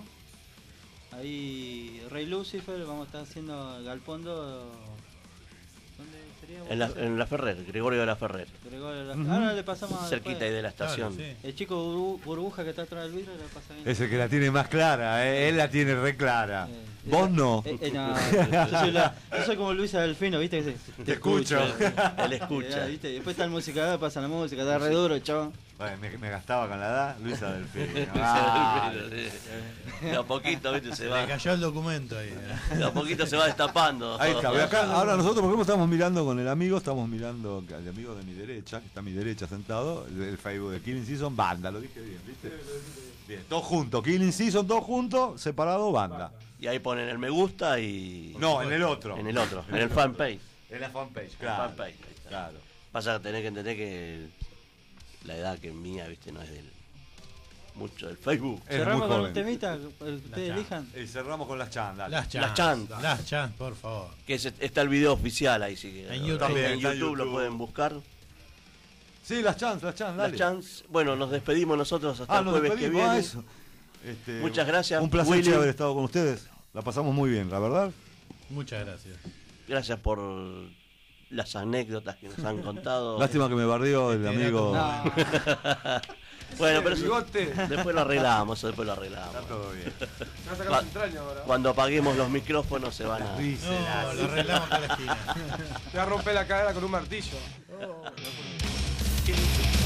Ahí Rey Lucifer. Vamos a estar haciendo el Galpón 2. ¿Dónde sería? En la Ferrer, Gregorio de la Ferrer. Gregorio de la- Ahora le pasamos Cerquita después. ahí de la estación. Claro, sí. El chico burbuja que está atrás del vidrio le pasa bien. Es el que la tiene más clara, él la tiene re clara. Vos no. No, yo soy como Luisa Delfino, ¿viste? Que Te escucho. Él escucha. ¿Viste? Y después está el musicador, pasa la música, está re duro, chaval. Bueno, me gastaba con la edad, Luisa del Pino. De a poquito, ¿viste? Se Le va. cayó el documento ahí. De a poquito se va destapando. Ahí está, ve acá, ahora nosotros por ejemplo estamos mirando con el amigo, estamos mirando al amigo de mi derecha, que está a mi derecha sentado, el Facebook de Killing Season, banda, lo dije bien, ¿viste? Bien, todos juntos, Killing Season, todos juntos, separado, banda. Y ahí ponen el me gusta y. No, en el otro. En el otro, en el fanpage. En la fanpage, En claro. el fanpage, ahí está. Claro. Pasa que tenés que entender que la edad que es mía, ¿viste? No es del. Mucho del Facebook. Es Cerramos muy con joven. un temita, el que ustedes elijan. Y cerramos con las chandas. Las Las chans. chans. Las chans, por favor. Que está el video oficial ahí, sí que. En YouTube. También En está en YouTube lo YouTube. pueden buscar. Sí, las chans, dale. Las chans. Bueno, nos despedimos nosotros hasta el nos jueves que despedimos, viene. eso. Muchas gracias, Un placer Willy. che, haber estado con ustedes. La pasamos muy bien, la verdad. Muchas gracias. Gracias por las anécdotas que nos han contado. Lástima que me bardeó el amigo. No. Bueno, pero eso, Bigote. después lo arreglamos, después lo arreglamos. Está todo bien. Me va a sacar las entrañas ahora. Cuando apaguemos los micrófonos se van a... No, lo arreglamos a la esquina. Te va a romper la cadera con un martillo. ¿Qué dice?